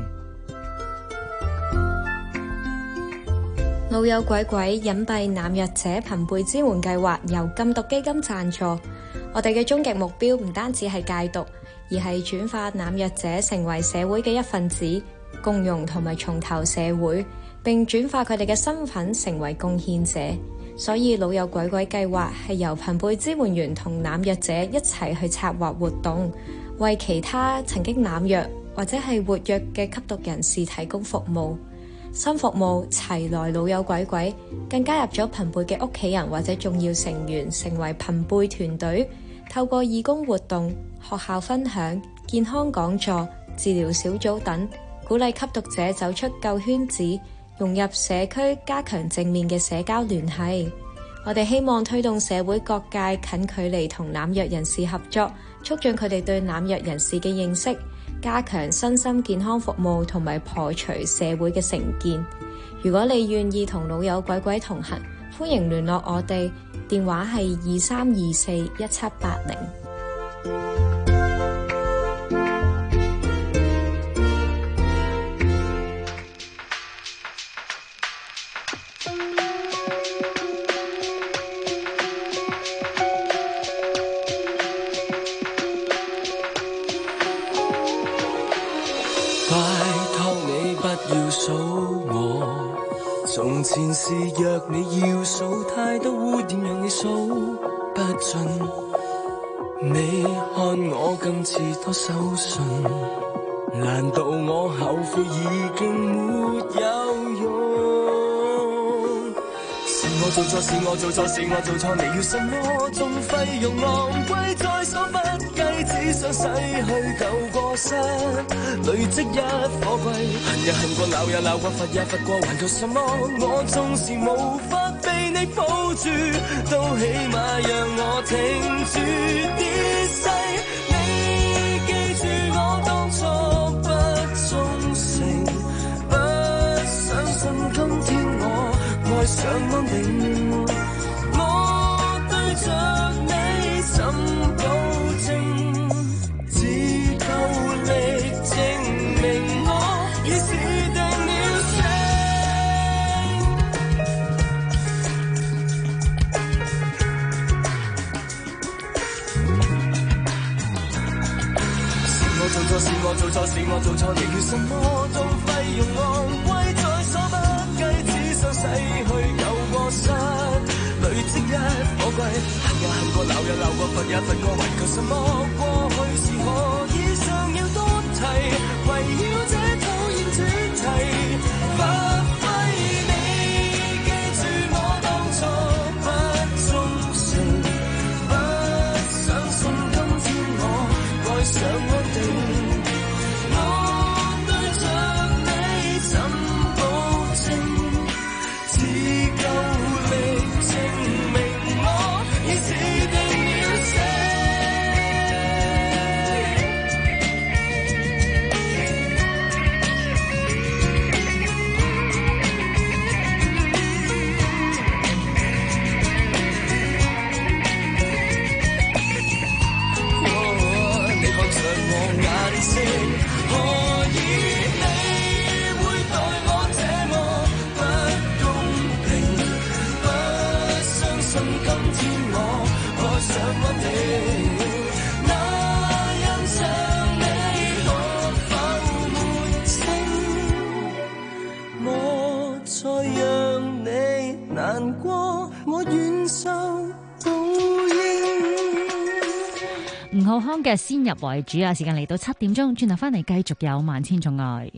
老友鬼鬼隱蔽濫藥者朋輩支援計劃由禁毒基金贊助。我哋嘅終極目標唔單止係戒毒，而係轉化濫藥者成為社會嘅一份子，共融同埋重投社會，並轉化佢哋嘅身份成為貢獻者。所以老友鬼鬼計劃係由朋輩支援員同濫藥者一齊去策劃活動，為其他曾經濫藥或者係活躍嘅吸毒人士提供服務。新服務齊來老友鬼鬼，更加入咗朋輩嘅屋企人或者重要成員，成為朋輩團隊，透過義工活動、學校分享、健康講座、治療小組等，鼓勵吸毒者走出舊圈子，融入社區，加強正面嘅社交聯繫。我哋希望推動社會各界近距離同濫藥人士合作，促進佢哋對濫藥人士嘅認識，加強身心健康服務同埋破除社會嘅成見。如果你願意同老友鬼鬼同行，歡迎聯絡我哋，電話係23241780。 從前是若你要數太多污點，讓你數不盡。你看我今次多手信，難道我後悔已經沒有用？是我做錯，是我做錯，是我做錯，你要什麼？仲費用昂貴在所不計，只想洗去舊過失，累積一火櫃。恨也恨過，鬧也鬧過，罰也罰過，還求什麼？我縱是無法被你抱住，都起碼讓我挺住跌勢。你記住我當初不忠誠，不相信今天我愛上安定。我對着你怎保證？只夠力證明我已是定了性。是是我做錯，你缺什麼都費用昂貴，在所不計，只想洗去舊過失，累積一寶貴。恨也恨過，鬧也鬧過，罰也罰過，還求什麼？過去是何以尚要多提？圍繞這討厭主題，發揮你記住我當初不忠誠，不相信今天我愛上安定。我對着你怎保證？只夠力證明我已是定了性。何以你會對我這麼不公平？不相信今天我愛上安定，那印象你可否瞞清？我再讓你難過，我願受報應。 吳浩康嘅先入為主啊！時間嚟到7點鐘，轉頭翻嚟繼續有萬千寵愛。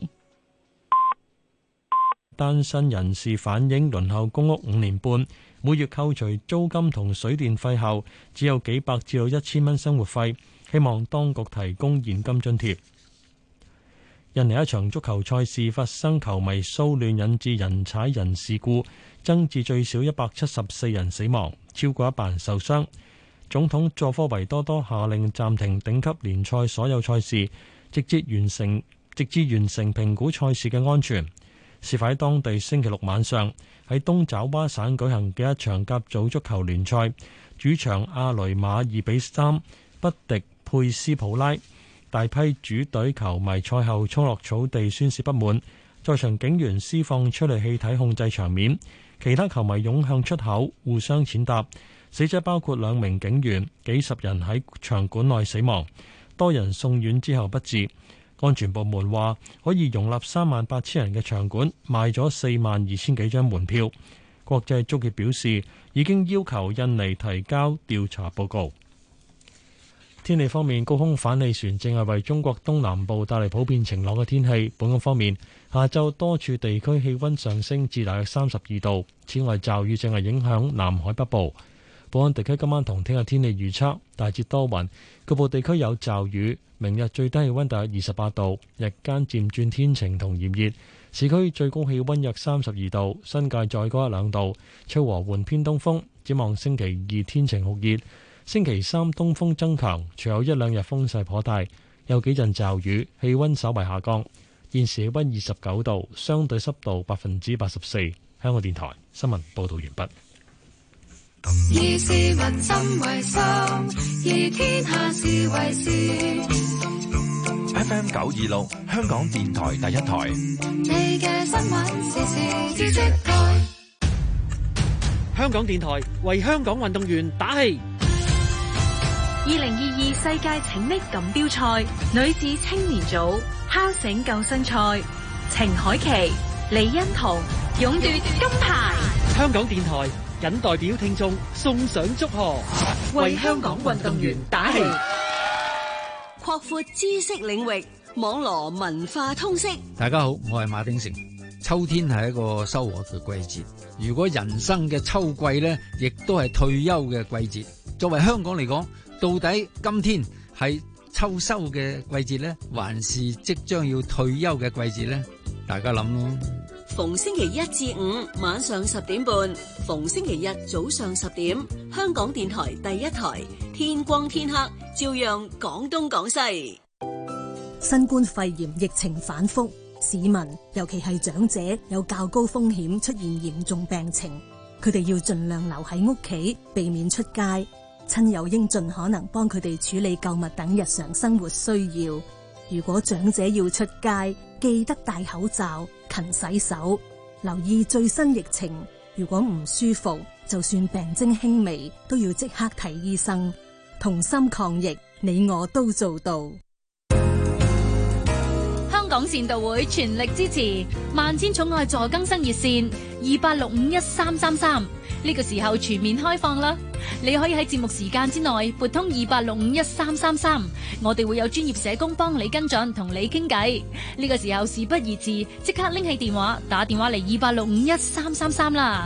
單身人士反映輪候公屋5年半，每月扣除租金同水電費後，只有幾百至到1000蚊生活費，希望當局提供現金津貼。印尼一場足球賽事發生球迷騷亂，引致人踩人事故，增至最少174人死亡，超過100人受傷。總統佐科維多多下令暫停頂級聯賽所有賽事，直至完成評估賽事嘅安全。事發喺當地星期六晚上，喺東爪哇省舉行嘅一場甲組足球聯賽，主場阿雷馬2比3不敵佩斯普拉。大批主隊球迷賽後衝落草地宣示不滿，在場警員施放催淚氣體控制場面，其他球迷湧向出口互相踐踏。死者包括2名警員，幾十人喺場館內死亡，多人送院之後不治。安全部門話可以容納38000人嘅場館賣咗42000幾張門票。國際足協表示已經要求印尼提交調查報告。天氣方面，高空反氣旋正係為中國東南部帶嚟普遍晴朗嘅天氣。本港方面，下晝多處地區氣溫上升至大約32度。此外，驟雨正係影響南海北部。本港地區今晚同聽日天氣預測大致多雲，局部地區有驟雨。明日最低氣溫大約28度，日間漸轉天晴同炎熱。市區最高氣溫約32度，新界再高1-2度。吹和緩偏東風。展望星期2天晴酷熱，星期3東風增強，隨後1-2日風勢頗大，有幾陣驟雨，氣溫稍為下降。現時氣溫29度，相對濕度84%。香港電台新聞報道完畢。 以市民心為心，以天下事為事。 FM 926，香港電台第一台。 你嘅新聞時事知識台。 香港電台為香港運動員打氣。 2022世界拯溺錦標賽女子青年組敲繩救生賽，程海琪、李欣彤勇奪金牌。 香港電台謹代表聽眾送上祝賀，為香港運動員打氣。 擴闊知識領域，網羅文化通識。 大家好，我係馬丁成。秋天係一個收穫嘅季節，如果人生嘅秋季呢，亦都係退休嘅季節。作為香港嚟講，到底今天係秋收嘅季節呢，還是即將要退休嘅季節呢？大家諗咯。 逢星期1至5晚上10點半，逢星期日早上10點，香港電台第一台，天光天黑照樣講東講西。 新冠肺炎疫情反覆，市民尤其係長者有較高風險出現嚴重病情，佢哋要盡量留喺屋企，避免出街。親友應盡可能幫佢哋處理購物等日常生活需要。如果長者要出街，記得戴口罩、勤洗手，留意最新疫情。如果唔舒服，就算病徵輕微，都要即刻睇醫生。同心抗疫，你我都做到。 港善導會全力支持萬千寵愛助更生熱線28651333，呢個時候全面開放啦！你可以喺節目時間之內撥通28651333，我哋會有專業社工幫你跟進，同你傾偈。呢個時候事不宜遲，即刻拎起電話打電話嚟28651333啦！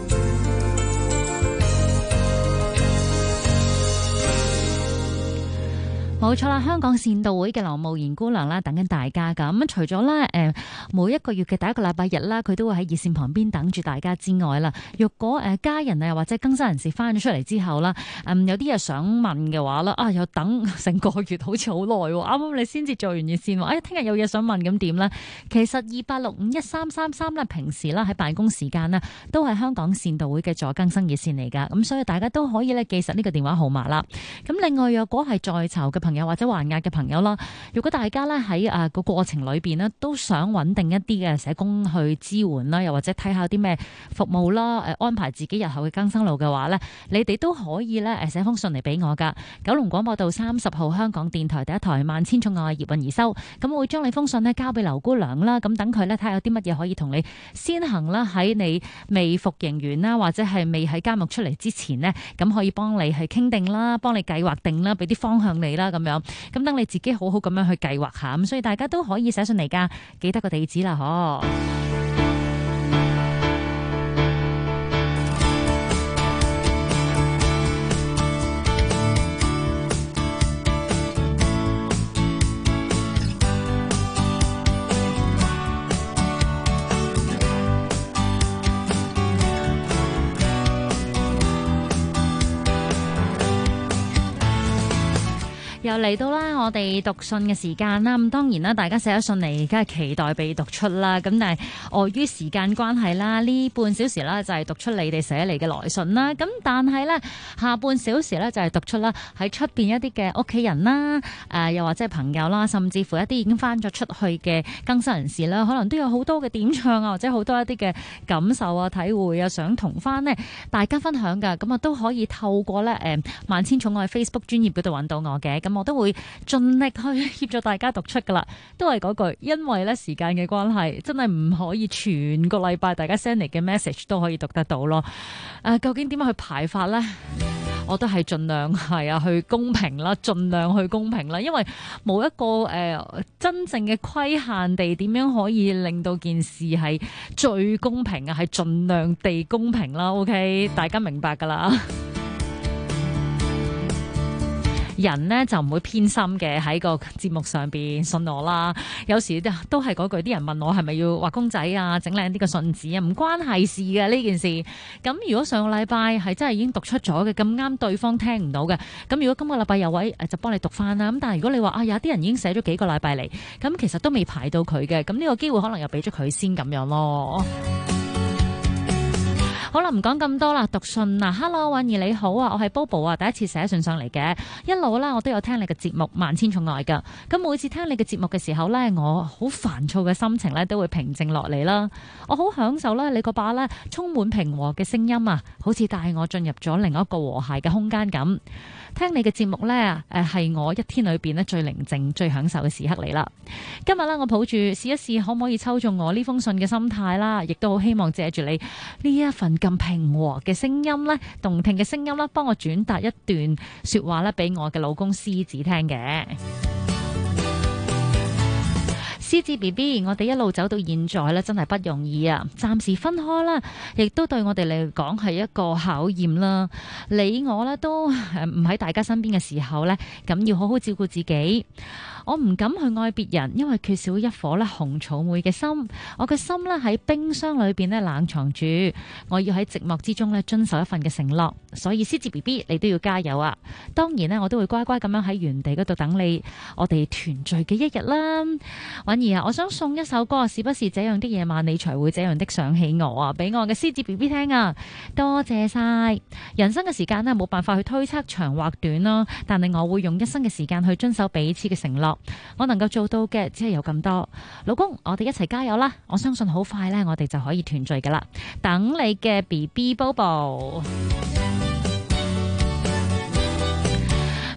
冇錯啦，香港善導會嘅劉慕賢姑娘啦，等緊大家噶。咁除咗咧每一個月嘅第一個禮拜日啦，佢都會喺熱線旁邊等住大家之外啦。若果家人啊或者更生人士翻咗出嚟之後啦，有啲嘢想問嘅話啦，又等成個月好似好耐喎。啱啱你先至做完熱線話，聽日有嘢想問咁點咧？其實28651333啦，平時啦喺辦公時間呢，都係香港善導會嘅助更生熱線嚟㗎。咁所以大家都可以咧記實呢個電話號碼啦。咁另外若果係在囚嘅朋友或者還押嘅朋友啦，如果大家咧喺個過程裏邊呢，都想穩定一啲嘅社工去支援啦，又或者睇下啲咩服務啦，安排自己日後嘅更生路嘅話呢，你哋都可以咧寫封信嚟俾我噶。九龍廣播道30號香港電台第一台萬千寵愛葉韻儀收，咁我會將你封信呢交俾劉姑娘啦，咁等佢咧睇下有啲乜嘢可以同你先行啦，喺你未服刑完啦，或者係未喺監獄出嚟之前呢，咁可以幫你係傾定啦，幫你計劃定啦，俾啲方向你啦。咁樣，咁等你自己好好咁樣去計劃下，咁所以大家都可以寫信嚟噶，記得個地址啦，嗬。又嚟到啦，我哋讀信嘅時間啦。咁當然啦，大家寫咗信嚟，梗係期待被讀出啦。咁但係礙於時間關係啦，呢半小時啦就係讀出你哋寫嚟嘅來信啦。咁但係咧，下半小時咧就係讀出啦喺出邊一啲嘅屋企人啦，又或者係朋友啦，甚至乎一啲已經翻咗出去嘅更生人士啦，可能都有好多嘅點唱啊，或者好多一啲嘅感受啊、體會啊，想同翻呢大家分享噶。咁啊都可以透過咧萬千寵愛 Facebook 專頁嗰度揾到我嘅。咁我都會盡力去協助大家讀出噶啦，都係嗰句，因為咧時間嘅關係，真係唔可以全個禮拜大家 send 嚟嘅 message 都可以讀得到咯。究竟點樣去排法呢？我都係盡量去公平啦，盡量去公平啦，因為冇一個真正嘅規限地點樣可以令到件事係最公平啊，係盡量地公平啦。OK， 大家明白噶啦。人呢就唔會偏心嘅，喺個節目上邊信我啦。有時都係嗰句，啲人問我係咪要畫公仔啊，整靚啲個信紙啊，唔關係事嘅呢件事。咁如果上個禮拜係真係已經讀出咗嘅，咁啱對方聽唔到嘅，咁如果今個禮拜有位就幫你讀翻啦。咁但係如果你話有啲人已經寫咗幾個禮拜嚟，咁其實都未排到佢嘅，咁呢個機會可能又俾咗佢先咁樣咯。好啦，唔講咁多啦，讀信啊 ，Hello， 韻儀你好啊，我係 Bobo 啊，第一次寫信上嚟嘅，一路啦我都有聽你嘅節目萬千寵愛噶，咁每次聽你嘅節目嘅時候呢，我好煩躁嘅心情呢都會平靜落嚟啦，我好享受呢你個把呢充滿平和嘅聲音啊，好似帶我進入咗另一個和諧嘅空間咁。聽你嘅節目呢，係我一天裏邊呢最寧靜、最享受嘅時刻嚟啦。今日呢，我抱住試一試可唔可以抽中我呢封信嘅心態啦，亦都好希望借住你呢一份咁平和嘅聲音呢，動聽嘅聲音啦，幫我轉達一段說話呢俾我嘅老公獅子聽嘅。獅子 BB， 我哋一路走到現在咧，真係不容易啊！暫時分開啦，亦都對我哋嚟講係一個考驗啦。你我咧都唔喺大家身邊嘅時候咧，咁要好好照顧自己。我唔敢去愛別人，因為缺少一顆咧紅草莓嘅心。我嘅心咧喺冰箱裏邊咧冷藏住。我要喺寂寞之中咧遵守一份嘅承諾。所以獅子 BB， 你都要加油啊！當然咧，我都會乖乖咁樣喺原地嗰度等你，我哋團聚嘅一日啦。韻儀啊，我想送一首歌，是不是這樣的夜晚你才會這樣的想起我啊？俾我嘅獅子 BB 聽啊！多謝晒。人生嘅時間咧冇辦法去推測長或短啦，但係我會用一生嘅時間去遵守彼此嘅承諾。我能夠做到嘅只係有咁多，老公，我哋一齊加油啦！我相信好快呢，我哋就可以團聚噶啦。等你嘅 BB Bobo。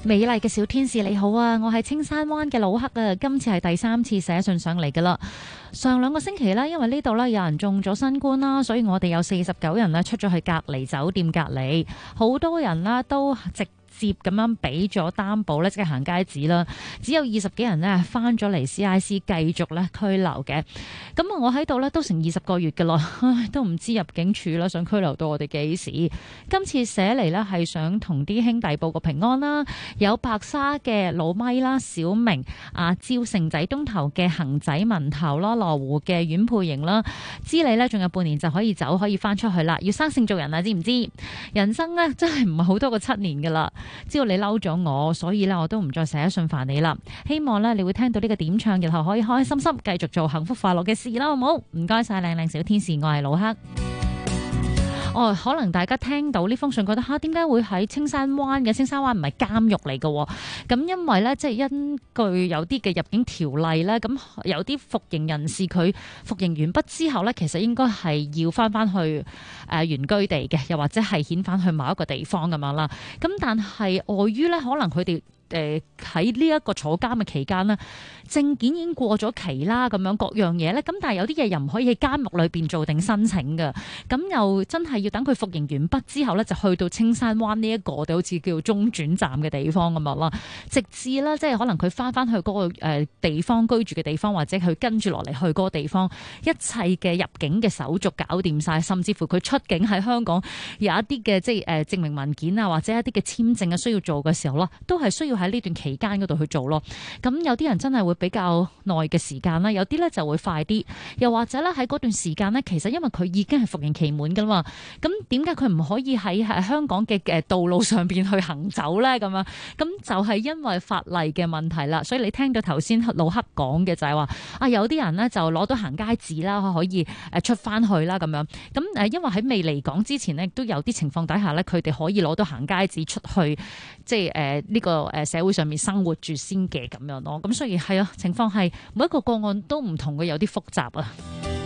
美麗嘅小天使你好啊，我係青山灣嘅老黑啊，今次係第3次寫信上嚟噶啦。上2個星期呢，因為呢度呢有人中咗新冠啦，所以我哋有49人呢出咗去隔離酒店隔離，好多人呢都直接咁樣俾咗擔保咧，即係行街紙啦。只有20幾人呢翻咗嚟 CIC 繼續咧拘留嘅。咁啊，我喺度呢都成20個月㗎咯，都唔知入境處啦想拘留到我哋幾時。今次寫嚟呢係想同啲兄弟報個平安啦。有白沙嘅老咪啦、小明、阿蕉、盛仔、東頭嘅恒仔、文頭啦、羅湖嘅阮佩瑩啦，知你呢仲有半年就可以走，可以翻出去啦。要生性做人啊，知唔知？人生呢真係唔係好多個7年㗎啦。知道你嬲咗我，所以咧我都唔再寫信煩你啦。希望咧你會聽到呢個點唱，日後可以開開心心繼續做幸福快樂嘅事啦，好唔好？唔該晒靚靚小天使，我係老黑。可能大家聽到呢封信覺得點解會喺青山灣嘅？青山灣唔係監獄嚟嘅，咁因為呢，即係根據有啲嘅入境條例呢，咁有啲服刑人士佢服刑完畢之後呢，其實應該係要翻去原居地嘅，又或者係遣返去某一個地方咁樣啦。咁但係礙於呢，可能佢哋喺呢一個坐監嘅期間呢，證件已經過咗期啦，咁樣各樣嘢呢。咁但係有啲嘢又唔可以喺監獄裏邊做定申請嘅，咁又真係要等佢服刑完畢之後呢，就去到青山灣呢一個我哋好似叫中轉站嘅地方咁樣啦，直至啦，即係可能佢翻去嗰個地方居住嘅地方，或者佢跟住落嚟去嗰個地方，一切嘅入境嘅手續搞掂晒，甚至乎佢出境喺香港有一啲嘅即係證明文件啊，或者一啲嘅簽證啊需要做嘅時候啦，都係需要喺呢段期間嗰度去做咯。咁有啲人真係會比較耐嘅時間啦，有啲咧就會快啲，又或者咧喺嗰段時間呢，其實因為佢已經係服刑期滿噶嘛，咁點解佢唔可以喺香港嘅道路上邊去行走咧？咁樣咁就係因為法例嘅問題啦。所以你聽到頭先老黑講嘅就係話有啲人呢就攞到行街紙啦，可以出翻去啦咁樣。咁因為喺未離港之前呢，都有啲情況底下呢，佢哋可以攞到行街紙出去，即係呢個社會上面生活住先嘅咁樣咯。咁所以係啊，情況係每一個個案都唔同嘅，有啲複雜啊。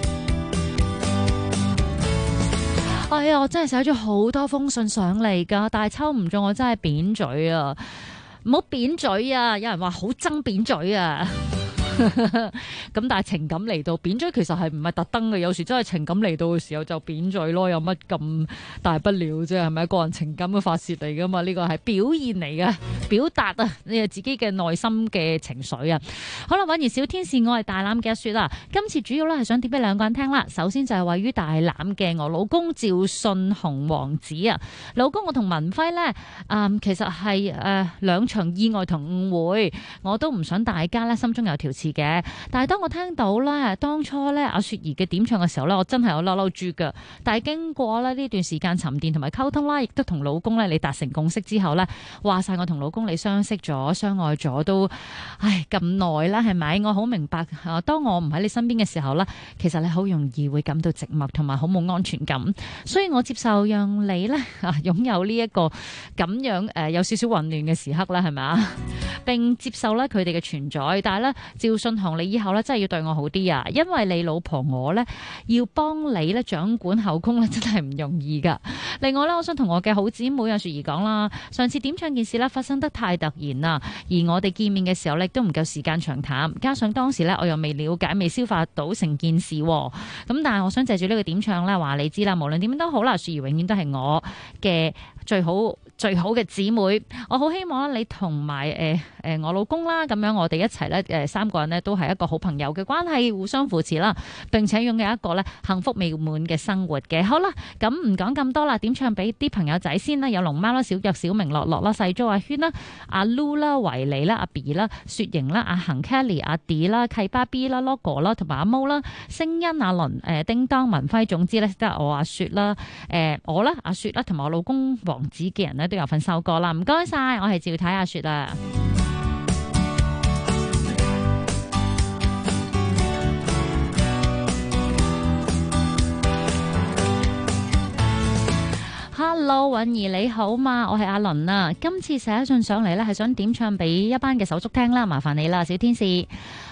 哎呀，我真係寫咗好多封信上嚟噶，但係抽唔中，我真係扁嘴啊！唔好扁嘴啊！有人話好憎扁嘴啊！咁但係情感嚟到扁嘴，其實係唔係特登嘅，有時真係情感嚟到嘅時候就扁嘴咯，有乜咁大不了啫？係咪個人情感嘅發洩嚟噶嘛？呢個係表現嚟嘅，表達啊你自己嘅內心嘅情緒啊。好啦，搵完小天使，我係大欖嘅阿雪啦。今次主要咧係想點俾2個人聽啦。首先就係位於大欖嘅我老公趙信雄王子啊，老公我同文輝呢，其實係2場意外同誤會，我都唔想大家呢心中有條刺嘅，但係當我聽到咧，當初咧阿雪兒嘅點唱嘅時候咧，我真係有嬲嬲豬噶。但係經過咧呢段時間沉澱同埋溝通啦，亦都同老公咧你達成共識之後咧，話晒我同老公你相識咗、相愛咗都，咁耐啦，係咪？我好明白，當我唔喺你身邊嘅時候咧，其實你好容易會感到寂寞同埋好冇安全感，所以我接受讓你咧擁有呢一個咁樣有少少混亂嘅時刻啦，係咪啊？並接受咧佢哋嘅存在，但係咧趙信雄，你以後咧真係要對我好啲啊！因為你老婆我咧要幫你咧掌管後宮咧，真係唔容易噶。另外咧，我想同我嘅好姊妹阿雪兒講啦，上次點唱件事咧發生得太突然啦，而我哋見面嘅時候咧都唔夠時間長談，加上當時咧我又未了解、未消化到成件事，咁但係我想借住呢個點唱咧話你知啦，無論點樣都好啦，雪兒永遠都係我嘅最好嘅姊妹。我好希望你同埋我老公啦，咁樣我哋一齊咧3個人咧都係一個好朋友嘅關係，互相扶持啦，並且擁有一個咧幸福美滿嘅生活嘅。好啦，咁唔講咁多啦，點唱俾啲朋友仔先啦，有龍貓啦、小腳、小明、樂樂啦、細租、阿軒啦、阿 Lu 啦、維尼啦、阿 B 啦、雪瑩啦、阿恒、Kelly、阿 D 啦、契巴 B 啦、Logo 啦同埋阿毛啦、星欣、阿倫、叮當、文輝，總之咧都係我阿雪啦、我啦、阿雪啦同埋我老公王子嘅人咧都有份收歌啦。唔該晒，我係趙太阿雪啊。Hello， 允兒你好嘛？我係阿倫啊。今次寫信上嚟呢，係想點唱俾一班嘅手足聽啦，麻煩你啦，小天使。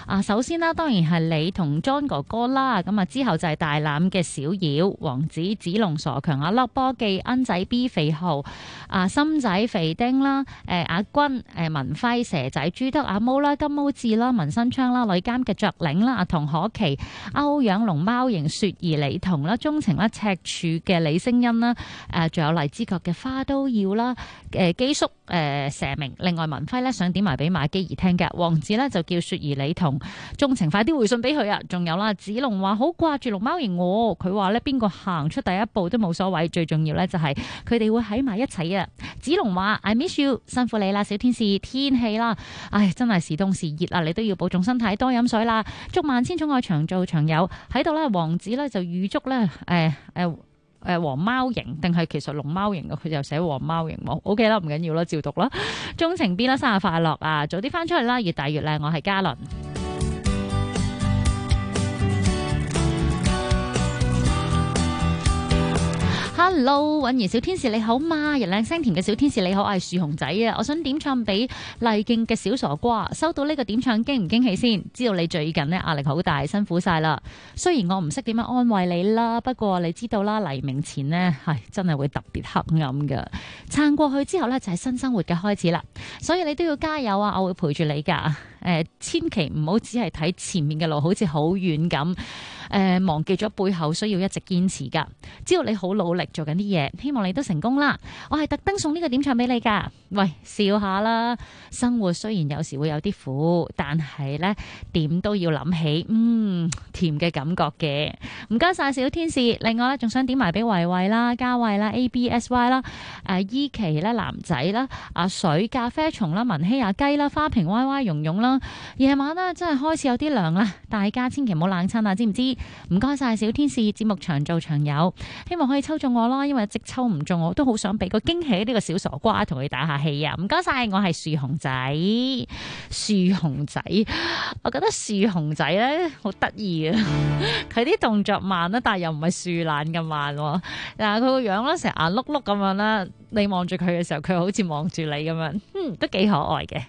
首先啦，當然係你同 John 哥哥啦，咁之後就係大欖嘅小妖、王子、子龍、傻強、阿粒、波記、恩仔 B、肥豪、心仔、肥丁啦、阿君、文輝、蛇仔、朱德、阿毛啦、金毛智啦、文新昌啦、女監嘅雀嶺啦、阿童可琪、歐陽龍貓型、雪兒李彤啦、鍾情啦、赤柱嘅李星恩啦，仲有荔枝角嘅花都要啦，基叔蛇明，另外文輝咧想點埋俾馬基兒聽嘅，王子咧就叫雪兒李彤，鍾情快啲回信俾佢啊！仲有啦，子龍話好掛住龍貓型我，佢話咧邊個行出第一步都冇所謂，最重要咧就係佢哋會喺埋一齊啊！子龍話 I miss you， 辛苦你啦，小天使，天氣啦，唉真係時凍時熱啊，你都要保重身體，多飲水啦，祝萬千寵愛長做長有。喺度咧，王子咧就預祝咧黃貓型定係其實龍貓型嘅，佢就寫黃貓型冇 OK 啦，唔緊要啦，照讀啦。鍾情 B 啦，生日快樂啊！早啲翻出去啦，越大越靚。我係嘉倫。Hello， 韻兒小天使你好嘛？人靚聲甜嘅小天使你好，我係樹熊仔啊！我想點唱俾麗勁嘅小傻瓜，收到呢個點唱驚唔驚喜先？知道你最近呢壓力好大，辛苦晒啦。雖然我唔識點樣安慰你啦，不過你知道啦，黎明前呢係真係會特別黑暗噶。撐過去之後呢，就係新生活嘅開始啦，所以你都要加油啊！我會陪住你噶。千祈唔好只係睇前面嘅路，好似好遠咁。忘記咗背後需要一直堅持噶。只要你好努力做緊啲嘢，希望你都成功啦。我係特登送呢個點唱俾你噶。喂，笑下啦。生活雖然有時會有啲苦，但係呢點都要諗起甜嘅感覺嘅。唔該晒小天使。另外呢，仲想點埋俾維維啦、嘉慧啦、ABSY 啦、依琪啦、男仔啦、阿水、咖啡蟲啦、文希、阿雞啦、花瓶 YY 蓉蓉啦。夜晚呢真係開始有啲涼啦，大家千祈唔好冷親啊，知唔知？唔該晒小天使，節目長做長有，希望可以抽中我啦，因為一直抽唔中，我都好想俾個驚喜呢個小傻瓜同佢打下氣啊！唔該晒，我係樹熊仔，樹熊仔，我覺得樹熊仔咧好得意啊！佢啲動作慢啦，但係又唔係樹懶咁慢，但係佢個樣咧成日眼碌碌咁樣啦，你望住佢嘅時候，佢好似望住你咁樣，都幾可愛嘅。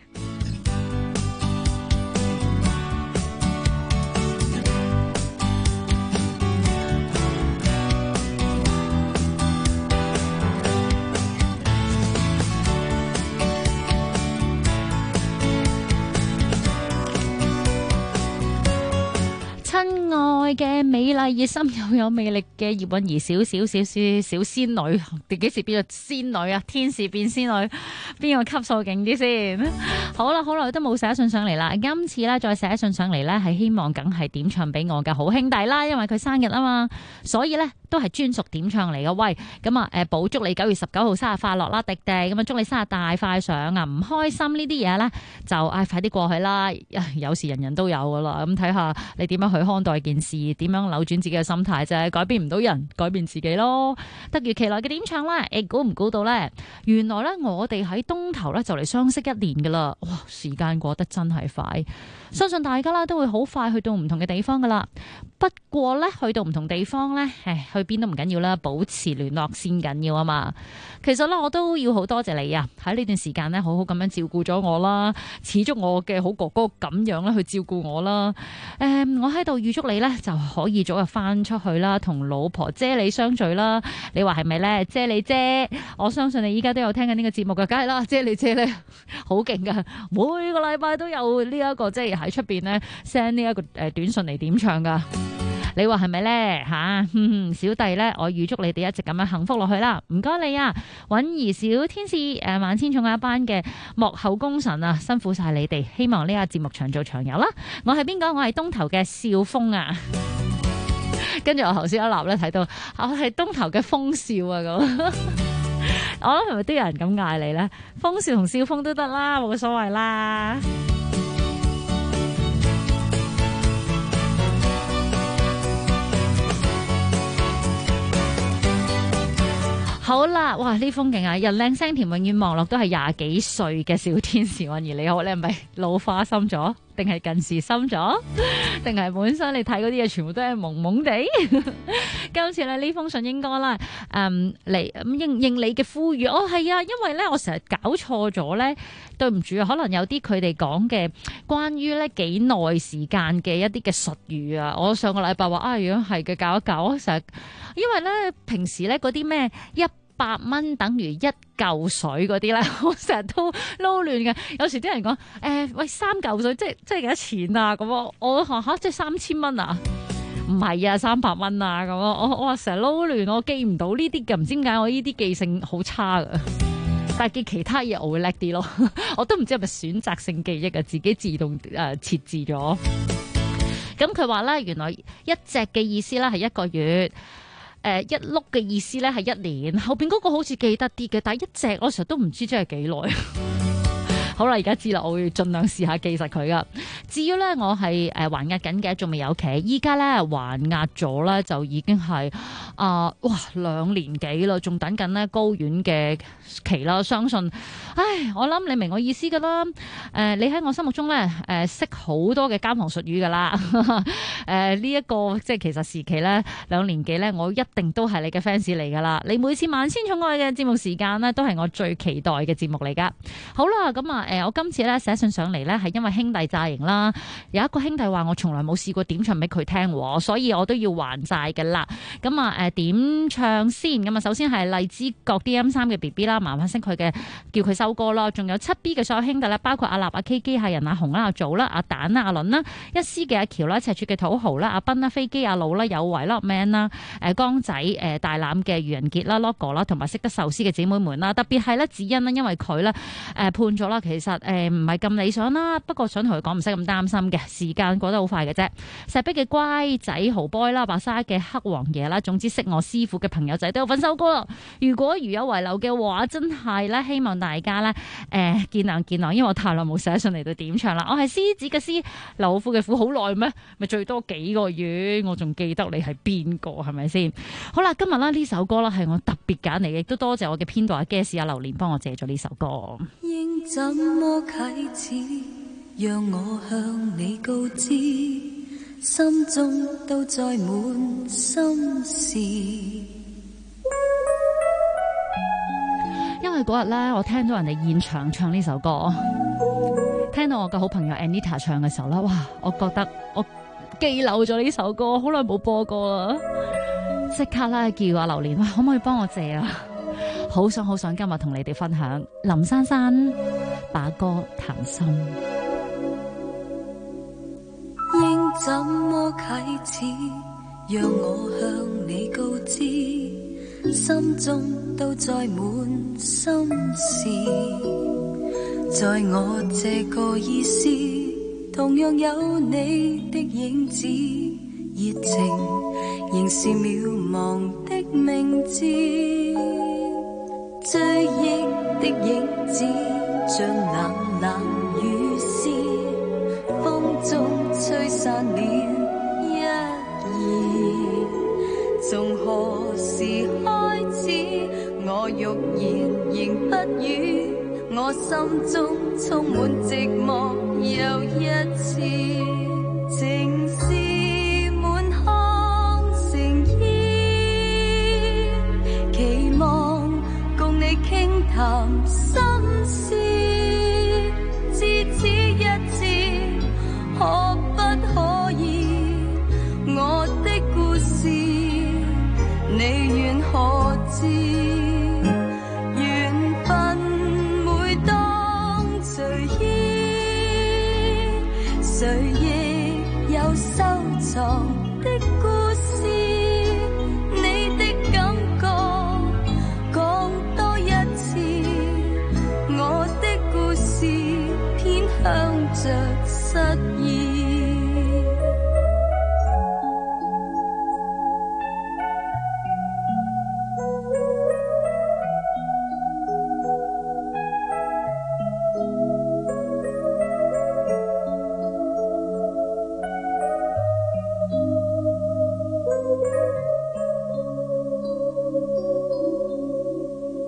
親愛嘅美麗熱心又有魅力嘅葉韻儀，小仙女，你幾時變咗仙女啊？天使變仙女，邊個級數勁啲先？好啦，好耐都冇寫信上嚟啦，今次咧再寫信上嚟咧，係希望梗係點唱俾我嘅好兄弟啦，因為佢生日啊嘛，所以咧都係專屬點唱嚟嘅。喂，咁啊補祝你9月19號生日快樂啦，迪迪，咁啊祝你生日大快上啊！唔開心呢啲嘢咧就快啲過去啦，有時人人都有噶啦，咁睇下你點樣去看待件事，點樣扭轉自己嘅心態啫，改變唔到人，改變自己咯。突如其來嘅點唱咧，估唔估到咧？原來咧我哋喺東頭咧就嚟相識1年噶啦，哇！時間過得真係快，相信大家啦都會好快去到唔同嘅地方噶啦。不過咧去到唔同地方咧，去邊都唔緊要啦，保持聯絡先緊要啊嘛。其實咧我都要好多謝你啊，喺呢段時間咧好好咁樣照顧咗我啦，似足我嘅好哥哥咁樣咧去照顧我啦。我喺度預祝你咧就可以早日翻出去啦，同老婆姐你相聚啦。你話係咪咧？姐你姐，我相信你依家都有聽緊呢個節目噶，梗係啦。姐你姐咧好勁噶，每個禮拜都有呢一個即係喺出邊咧 send 呢一個短信嚟點唱噶。你話係咪咧吓？小弟咧，我預祝你哋一直咁樣幸福落去啦！唔該你啊，韻兒小天使萬千寵愛班嘅幕後功臣啊，辛苦晒你哋！希望呢個節目長做長有啦！我係邊個？我係東頭嘅少峰啊！跟住我頭先一立咧睇到，我係東頭嘅風少啊咁。我諗係咪都有人咁嗌你咧？風少同少峰都得啦，冇所謂啦。好啦，哇！呢封勁啊，人靚聲甜，永遠望落都係20幾歲嘅小天使韻兒，你好，你係咪老花心咗？ 定係近視深咗，定係本身你睇嗰啲嘢全部都係蒙蒙地？今次咧呢封信應該啦，嚟應你嘅呼籲。哦，係啊，因為咧我成日搞錯咗咧，對唔住啊，可能有啲佢哋講嘅關於咧幾耐時間嘅一啲嘅術語啊，我上個禮拜話啊，如果係嘅搞一搞，我成日因為咧平時咧嗰啲咩100蚊等於1嚿水嗰啲咧，我成日都撈亂嘅。有時啲人講喂3嚿水，即係幾多錢啊？咁我嚇即係3000蚊啊？唔係啊，300蚊啊咁我話成日撈亂，我記唔到呢啲嘅，唔知點解我呢啲記性好差㗎。但係記其他嘢我會叻啲咯，我都唔知係咪選擇性記憶啊，自己自動設置咗。咁佢話咧，原來一隻嘅意思咧係1個月。一碌嘅意思咧係1年，後邊嗰個好似記得啲嘅，但係一隻我成日都唔知真係幾耐。好啦，而家知啦，我會盡量試下記實佢噶。至於咧，我係還押緊嘅，仲未有期。依家咧還押咗咧，就已經係2年幾啦，仲等緊咧高院嘅期啦。相信，我諗你明我意思噶啦。你喺我心目中咧，識好多嘅監房術語噶啦。呢一個即係其實時期咧2年幾咧，我一定都係你嘅 fans 嚟噶啦。你每次萬千寵愛嘅節目時間咧，都係我最期待嘅節目嚟噶。好啦，咁啊。我今次咧寫信上嚟咧，係因為兄弟債型啦。有一個兄弟話我從來冇試過點唱俾佢聽，所以我都要還債嘅啦。咁啊點唱先？咁啊首先係荔枝角 DM3 嘅 BB 啦，麻煩聲佢嘅叫佢收歌啦。仲有7B 嘅所有兄弟咧，包括阿立、阿 K 機械人、阿紅啦、阿祖啦、阿蛋啦、阿倫啦、1C 嘅阿喬啦、赤柱嘅土豪啦、阿斌啦、飛機阿佬啦、有為啦、Man 啦、江仔、大欖嘅余仁傑啦、Logo 啦，同埋識得壽司嘅姊妹們啦。特別係咧子欣啦，因為佢咧判咗啦，其實唔係咁理想啦，不過想同佢講唔使咁擔心嘅，時間過得好快嘅啫。石壁嘅乖仔豪 boy 啦，白沙嘅黑王爺啦，總之識我師傅嘅朋友仔都有份收歌啦。如果如有遺留嘅話，真係咧希望大家咧見諒，因為我太耐冇寫信嚟到點唱啦。我係獅子嘅獅，老虎嘅虎，好耐咩？咪最多幾個月，我仲記得你係邊個係咪先？好啦，今日啦呢首歌啦係我特別揀嚟嘅，亦都多謝我嘅編導阿 Gas 阿榴蓮幫我借咗呢首歌。 應怎麼啟齒，讓我向你告知，心中都載滿心事。 因為嗰日咧，我聽到人哋現場唱呢首歌，聽到我嘅好朋友 Anita 唱嘅時候咧，哇！我覺得我記漏咗呢首歌，好耐冇播過啦，即刻咧叫阿榴蓮，可唔可以幫我借啊？好想今日同你哋分享林珊珊把歌談心。 應怎麼啟齒，讓我向你告知，心中都載滿心事。在我這個意思，同樣有你的影子，熱情仍是渺茫的名字。追憶的影子像冷冷雨絲，風中吹散了一二。從何時開始，我欲言仍不語，我心中充滿寂寞又一次。情是滿腔誠意，期望共你傾談心事，只此一次，可不可以？我的故事，你願可知？緣分每當隨意，誰亦有收藏的故事。你的感覺講多一次，我的故事偏向着失意。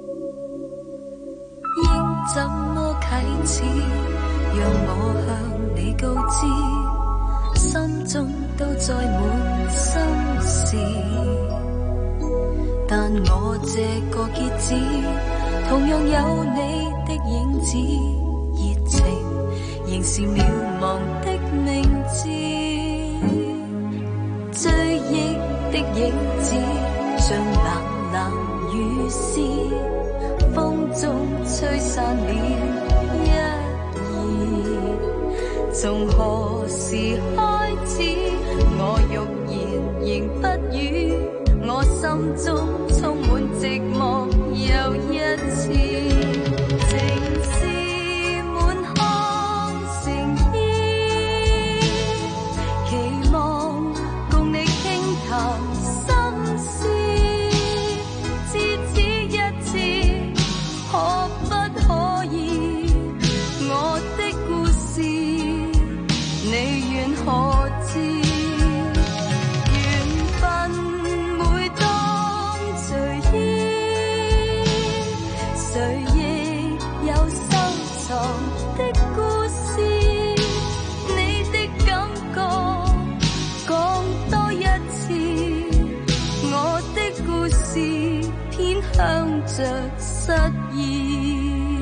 應怎麼啟齒，讓我向你告知，心中都載滿心事。但我這個結子，同樣有你的影子，熱情仍是渺茫的名字。追憶的影子，像冷冷雨絲，風中吹散了一二。從何時開始，我欲言仍不語，我心中充滿寂寞又一次。情是滿腔誠意，期望共你傾談心事，只此一次，可不可以？我的故事，你願可知？緣分每當隨意，誰亦有收藏的故事。你的感覺講多一次，我的故事偏向着失意。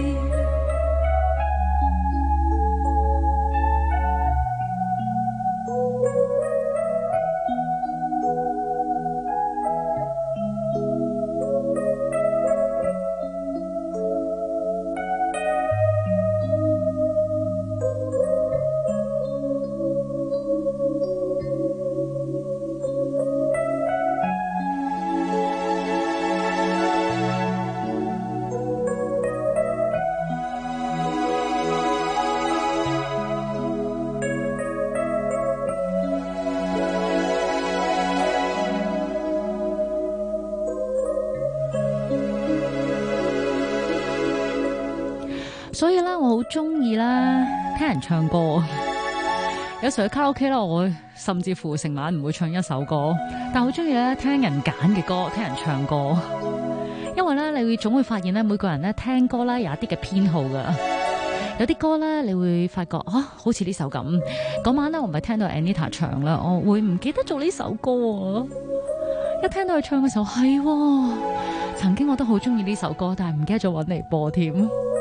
所以咧，我好中意咧聽人唱歌。有時去卡拉 OK 啦，我甚至乎成晚唔會唱一首歌，但好中意咧聽人揀嘅歌，聽人唱歌。因為咧，你會總會發現咧，每個人咧聽歌咧有一啲嘅偏好噶。有啲歌咧，你會發覺好似呢首咁。嗰晚咧，我唔係聽到 Anita 唱啦，我會唔記得做呢首歌啊！一聽到佢唱嘅時候，係曾經我都好中意呢首歌，但係唔記得咗搵嚟播添。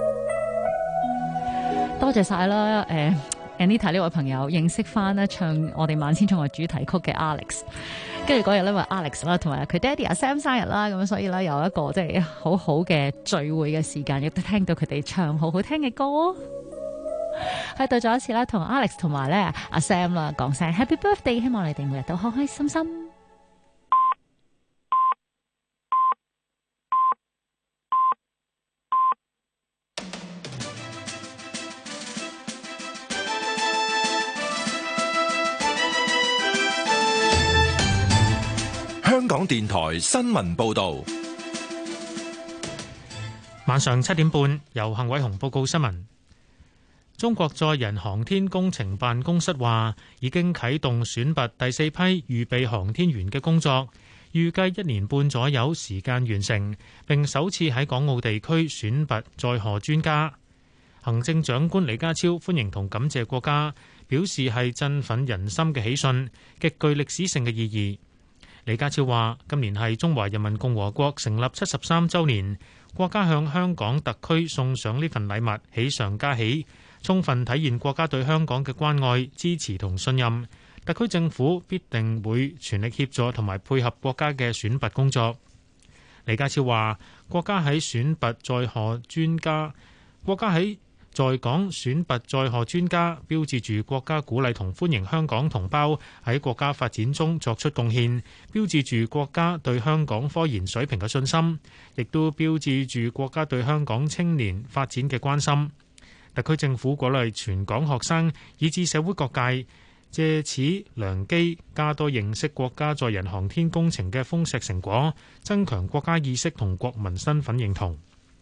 多謝晒啦，Anita 呢位朋友認識翻咧唱我哋萬千寵愛主題曲嘅 Alex， 跟住嗰日咧為 Alex 啦，同埋佢爹哋阿 Sam 生日啦，咁所以咧有一個即係好好嘅聚會嘅時間，亦都聽到佢哋唱好好聽嘅歌。喺度再一次啦，同 Alex 同埋咧阿 Sam 啦講聲 Happy Birthday， 希望你哋每日都開開心心。 香港電台新聞報道， 晚上7點半，由幸偉雄報告新聞。中國載人航天工程辦公室話，已經啟動選拔第4批預備航天員嘅工作，預計1年半左右時間完成，並首次喺港澳地區選拔載荷專家。行政長官李家超歡迎同感謝國家，表示係振奮人心嘅喜訊，極具歷史性嘅意義。李家超話：今年係中華人民共和國成立73週年，國家向香港特區送上呢份禮物，喜上加喜，充分體現國家對香港嘅關愛、支持同信任。特區政府必定會全力協助同埋配合國家嘅選拔工作。李家超話：國家喺選拔載荷專家，國家喺在港選拔載荷專家，標誌住國家鼓勵同歡迎香港同胞喺國家發展中作出貢獻，標誌住國家對香港科研水平嘅信心，亦都標誌住國家對香港青年發展嘅關心。特區政府鼓勵全港學生以至社會各界借此良機，加多認識國家載人航天工程嘅豐碩成果，增強國家意識同國民身份認同。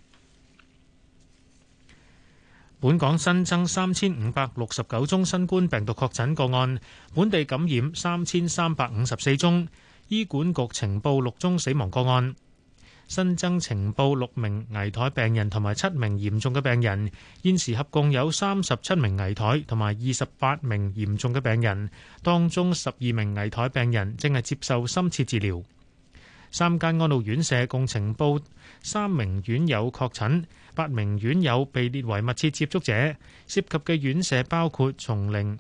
本港新增3569宗新冠病毒確診個案，本地感染3354宗，醫管局呈報6宗死亡個案。 新增呈報6名危殆病人同埋7名嚴重嘅病人，現時合共有37名危殆同埋28名嚴重嘅病人，當中12名危殆病人正係接受深切治療。3間安老院舍共呈報3名院友確診，8名院友被列為密切接觸者，涉及嘅院舍包括松齡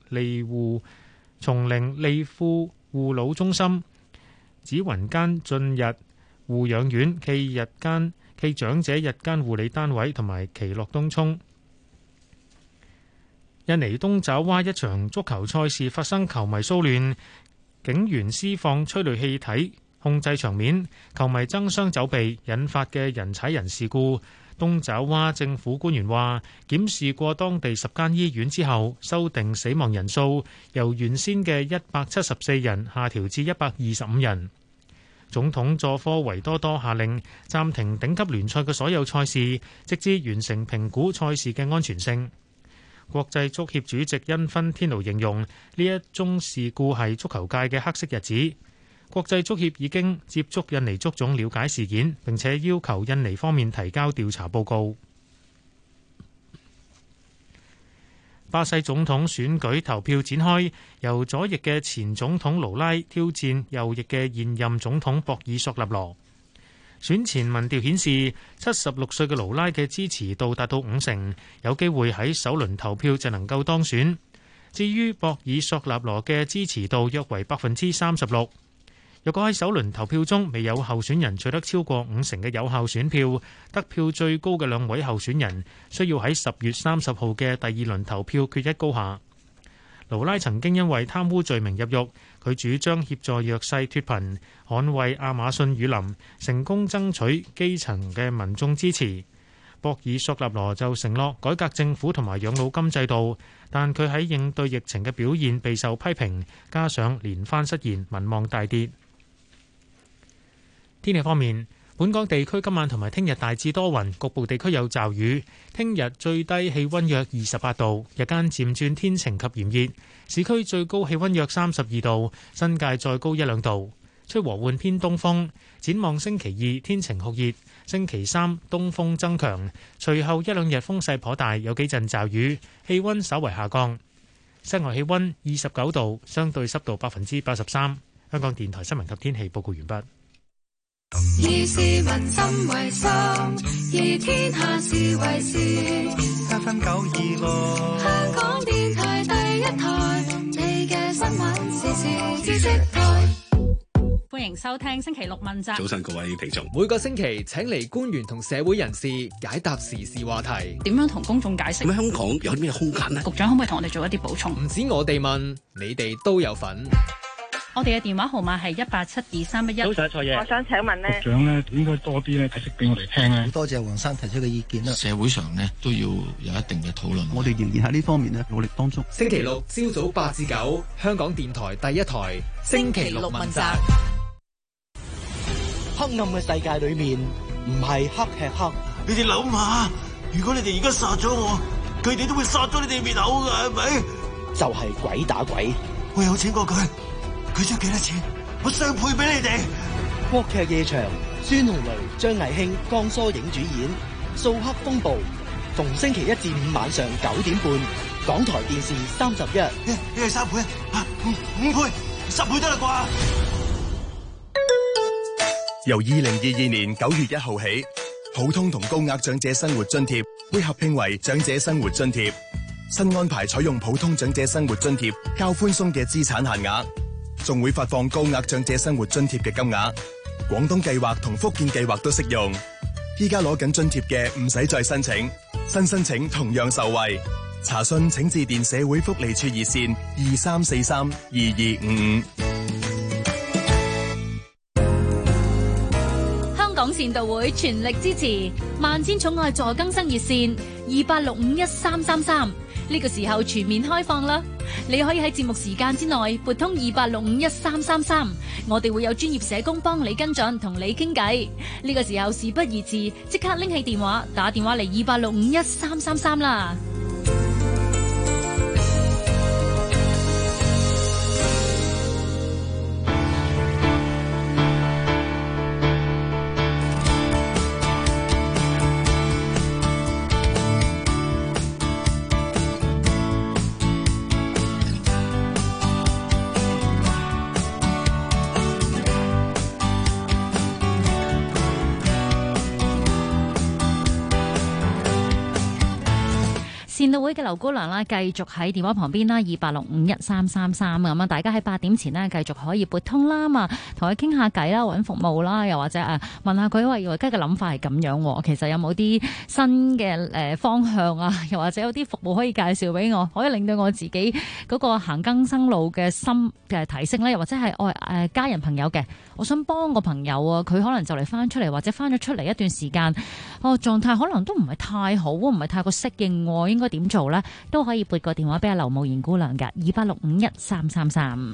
利富護老中心、紫雲間進日護養院、暨長者日間護理單位同埋奇樂東涌。印尼東爪哇一場足球賽事發生球迷騷亂，警員施放催淚氣體控制場面，球迷爭相走避，引發嘅人踩人事故。東爪哇政府官員話，檢視過當地10間醫院之後，修訂死亡人數，由原先嘅174人下調至125人。總統佐科維多多下令暫停頂級聯賽嘅所有賽事，直至完成評估賽事嘅安全性。國際足協主席因芬天奴形容呢一宗事故係足球界嘅黑色日子。國際足協已經接觸印尼足總了解事件，並且要求印尼方面提交調查報告。巴西總統選舉投票展開，由左翼嘅前總統盧拉挑戰右翼嘅現任總統博爾索納羅。選前民調顯示，76歲嘅盧拉嘅支持度達到50%，有機會喺首輪投票就能夠當選。至於博爾索納羅嘅支持度約為36%。若果喺首輪投票中未有候選人取得超過50%嘅有效選票，得票最高嘅2位候選人需要喺10月30號嘅第2輪投票決一高下。盧拉曾經因為貪污罪名入獄，佢主張協助弱勢脫貧，捍衛亞馬遜雨林，成功爭取基層嘅民眾支持。博爾索納羅就承諾改革政府同埋養老金制度，但佢喺應對疫情嘅表現備受批評，加上連番失言，民望大跌。天氣方面，本港地區今晚同埋聽日大致多雲，局部地區有驟雨。聽日最低氣溫約28度，日間漸轉天晴及炎熱，市區最高氣溫約32度，新界再高1-2度，吹和緩偏東風。展望星期2天晴酷熱，星期3東風增強，隨後1-2日風勢頗大，有幾陣驟雨，氣溫稍為下降。室外氣溫29度，相對濕度83%。香港電台新聞及天氣報告完畢。 以市民心為心，以天下事為事。FM926，香港電台第一台，你嘅新聞時事知識台。 歡迎收聽星期六問責。 早晨各位聽眾， 每個星期請嚟官員同社會人士解答時事話題。 點樣同公眾解釋？ 咁香港有啲咩空間呢？ 局長可唔可以同我哋做一啲補充？ 唔止我哋問，你哋都有份。 我哋嘅電話號碼係1872311。 早晨，蔡爺， 我想請問呢， 局長咧應該多啲咧解釋俾我哋聽咧。 多謝黃生提出嘅意見啦。 社會上呢都要有一定嘅討論。 我哋仍然喺呢方面咧努力當中。 星期六朝早8至9，香港電台第一台，星期六問責。 黑暗嘅世界裏面，唔係黑吃黑。 你哋諗下，如果你哋而家殺咗我，佢哋都會殺咗你哋滅口噶，係咪？ 就係鬼打鬼。 我有錢過佢。佢出幾多錢？我雙倍俾你哋。 國劇夜場，孫紅雷、張藝興、江疏影主演《掃黑風暴》，逢星期1至5晚上9點半，港台電視31。 你係3倍啊？5倍、10倍得啦啩？ 由2022年9月1號起，普通同高額長者生活津貼會合併為長者生活津貼。新安排採用普通長者生活津貼較寬鬆嘅資產限額。仲會發放高額長者生活津貼嘅金額，廣東計劃同福建計劃都適用。依家攞緊津貼嘅唔使再申請，新申請同樣受惠。查詢請致電社會福利處熱線23432255。 香港善道會全力支持萬千寵愛助更生熱線28651333，呢個時候全面開放啦！你可以喺節目時間之內撥通28651333，我哋會有專業社工幫你跟進，同你傾偈。呢個時候事不宜遲，即刻拎起電話打電話嚟28651333啦！ 善道會嘅劉姑娘啦，繼續喺電話旁邊啦，28651333咁啊！大家喺8點前呢，繼續可以撥通啦嘛，同佢傾下偈啦，揾服務啦，又或者問下佢話而家嘅諗法係咁樣，其實有冇啲新嘅方向啊？又或者有啲服務可以介紹俾我，可以令到我自己嗰個行更生路嘅心嘅提升咧？又或者係我家人朋友嘅，我想幫個朋友啊，佢可能就嚟翻出嚟，或者翻咗出嚟一段時間，狀態可能都唔係太好，唔係太過適應，應該點做呢？都可以撥個電話俾阿劉慕賢姑娘㗎，28651333。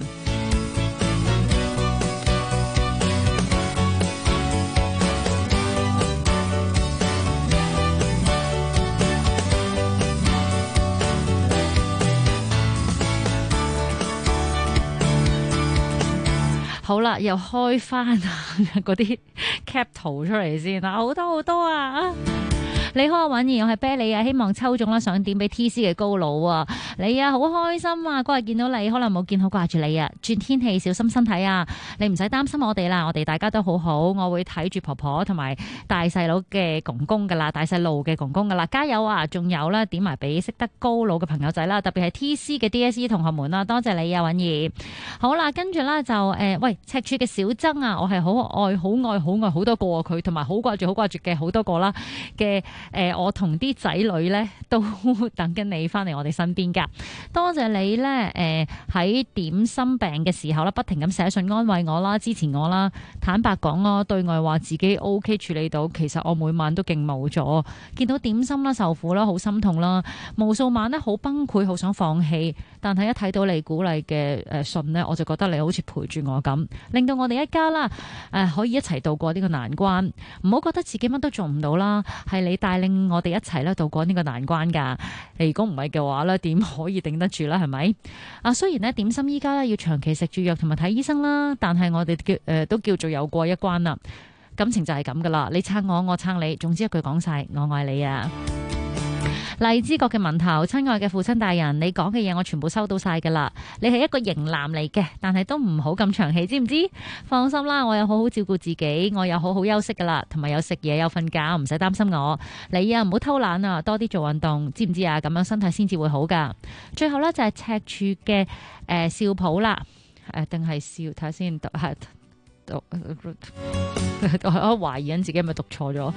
好啦，又開翻嗰啲 cap 圖出嚟先啦，好多好多啊！你好啊，允兒，我係啤梨啊，希望抽中啦，想點俾 TC 嘅高佬啊！你啊，好開心啊！嗰日見到你，可能冇見好掛住你啊！轉天氣小心身體啊！你唔使擔心我哋啦，我哋大家都好好，我會睇住婆婆同埋大細佬嘅公公噶啦，大細路嘅公公噶啦，加油啊！仲有啦，點埋俾識得高佬嘅朋友仔啦，特別係 TC 嘅 DSE 同學們啦，多謝你啊，允兒。好啦，跟住啦就喂，赤柱嘅小曾啊，我係好愛好多個佢，同埋好掛住嘅好多個啦嘅。我同啲仔女咧都等緊你翻嚟我哋身邊噶，多謝你咧喺點心病嘅時候啦，不停咁寫信安慰我啦，支持我啦，坦白講啊，對外話自己 OK 處理到，其實我每晚都勁冇咗，見到點心啦受苦啦，好心痛啦，無數晚咧好崩潰，好想放棄，但係一睇到你鼓勵嘅信呢，我就覺得你好似陪住我咁，令到我哋一家啦可以一齊度過呢個難關，唔好覺得自己乜都做唔到啦，係你帶領我哋一齊咧渡過呢個難關噶。如果唔係嘅話咧，點可以頂得住啦？係咪？雖然呢點心依家咧要長期食住藥同埋睇醫生啦，但係我哋都叫做有過一關啦。感情就係咁噶啦，你撐我，我撐你，總之一句講晒，我愛你啊！荔枝角嘅文頭，親愛嘅父親大人，你講嘅嘢我全部收到晒噶啦。你係一個型男嚟嘅，但係都唔好咁長氣，知唔知？放心啦，我有好好照顧自己，我有好好休息噶啦，同埋有食嘢有瞓覺，唔使擔心我。你啊，唔好偷懶啊，多啲做運動，知唔知啊？咁樣身體先至會好噶。最後呢，就係赤柱嘅少普啦，定係笑睇下先，我懷疑緊自己係咪讀錯咗。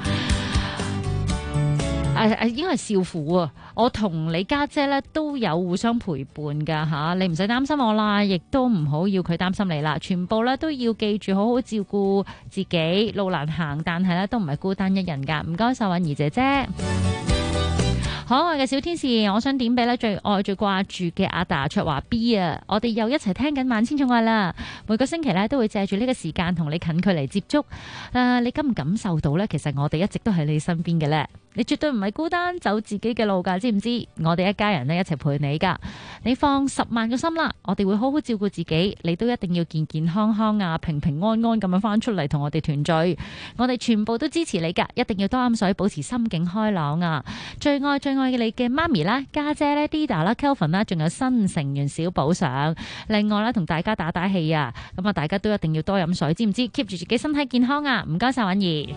應該係少婦啊！我同你家姐咧都有互相陪伴噶吓，你唔使擔心我啦，亦都唔好要佢擔心你啦。全部咧都要記住好好照顧自己，路難行，但係咧都唔係孤單一人噶。唔該晒，允兒姐姐。可愛嘅小天使，我想點俾咧最愛最掛住嘅阿達卓華 B 啊！我哋又一齊聽緊萬千寵愛啦，每個星期咧都會借住呢個時間同你近距離接觸。你感唔感受到咧？其實我哋一直都喺你身邊嘅咧，你絕對唔係孤單走自己嘅路噶，知唔知？我哋一家人咧一齊陪你噶，你放10萬個心啦，我哋會好好照顧自己，你都一定要健健康康啊，平平安安咁樣翻出嚟同我哋團聚，我哋全部都支持你噶，一定要多飲水，保持心境開朗啊！最愛嘅你嘅媽咪啦、家姐咧、Dida 啦、Kelvin 啦，仲有新成員小寶上。另外咧，同大家打打氣啊！咁啊，大家都一定要多飲水，知唔知 ？keep 住自己身體健康啊！唔該晒，允兒。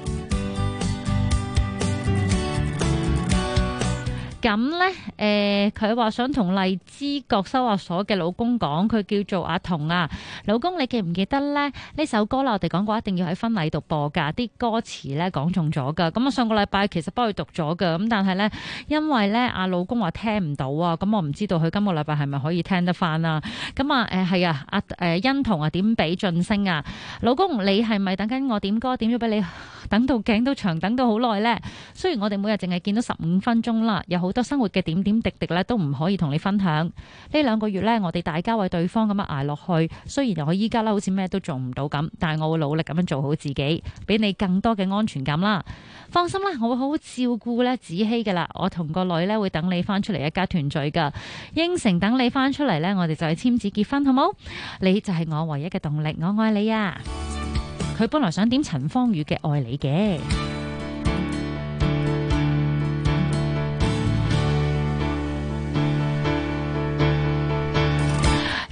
咁呢，佢話想同荔枝角收押所嘅老公講，佢叫做阿童啊。老公，你記唔記得呢？呢首歌啦，我哋講過一定要喺婚禮度播噶，啲歌詞呢講中咗噶。咁我上個禮拜其實幫佢讀咗噶，咁但係呢，因為呢阿老公話聽唔到啊，咁我唔知道佢今個禮拜係咪可以聽得翻啊？咁啊，係啊，欣彤啊，點俾晉升啊？老公，你係咪等緊我點歌？點咗俾你，等到頸都長，等到好耐呢。雖然我哋每日淨係見到15分鐘啦，有好多生活嘅點點滴滴咧都唔可以同你分享。呢2個月咧，我哋大家為對方咁樣捱落去。雖然我依家咧好似咩都做唔到咁，但係我會努力咁樣做好自己，俾你更多嘅安全感啦。放心啦，我會好好照顧咧子希噶啦。我同個女咧會等你翻出嚟一家團聚噶，應承等你翻出嚟咧，我哋就係簽字結婚，好冇？你就係我唯一嘅動力，我愛你啊！佢本來想點陳芳語嘅愛你嘅。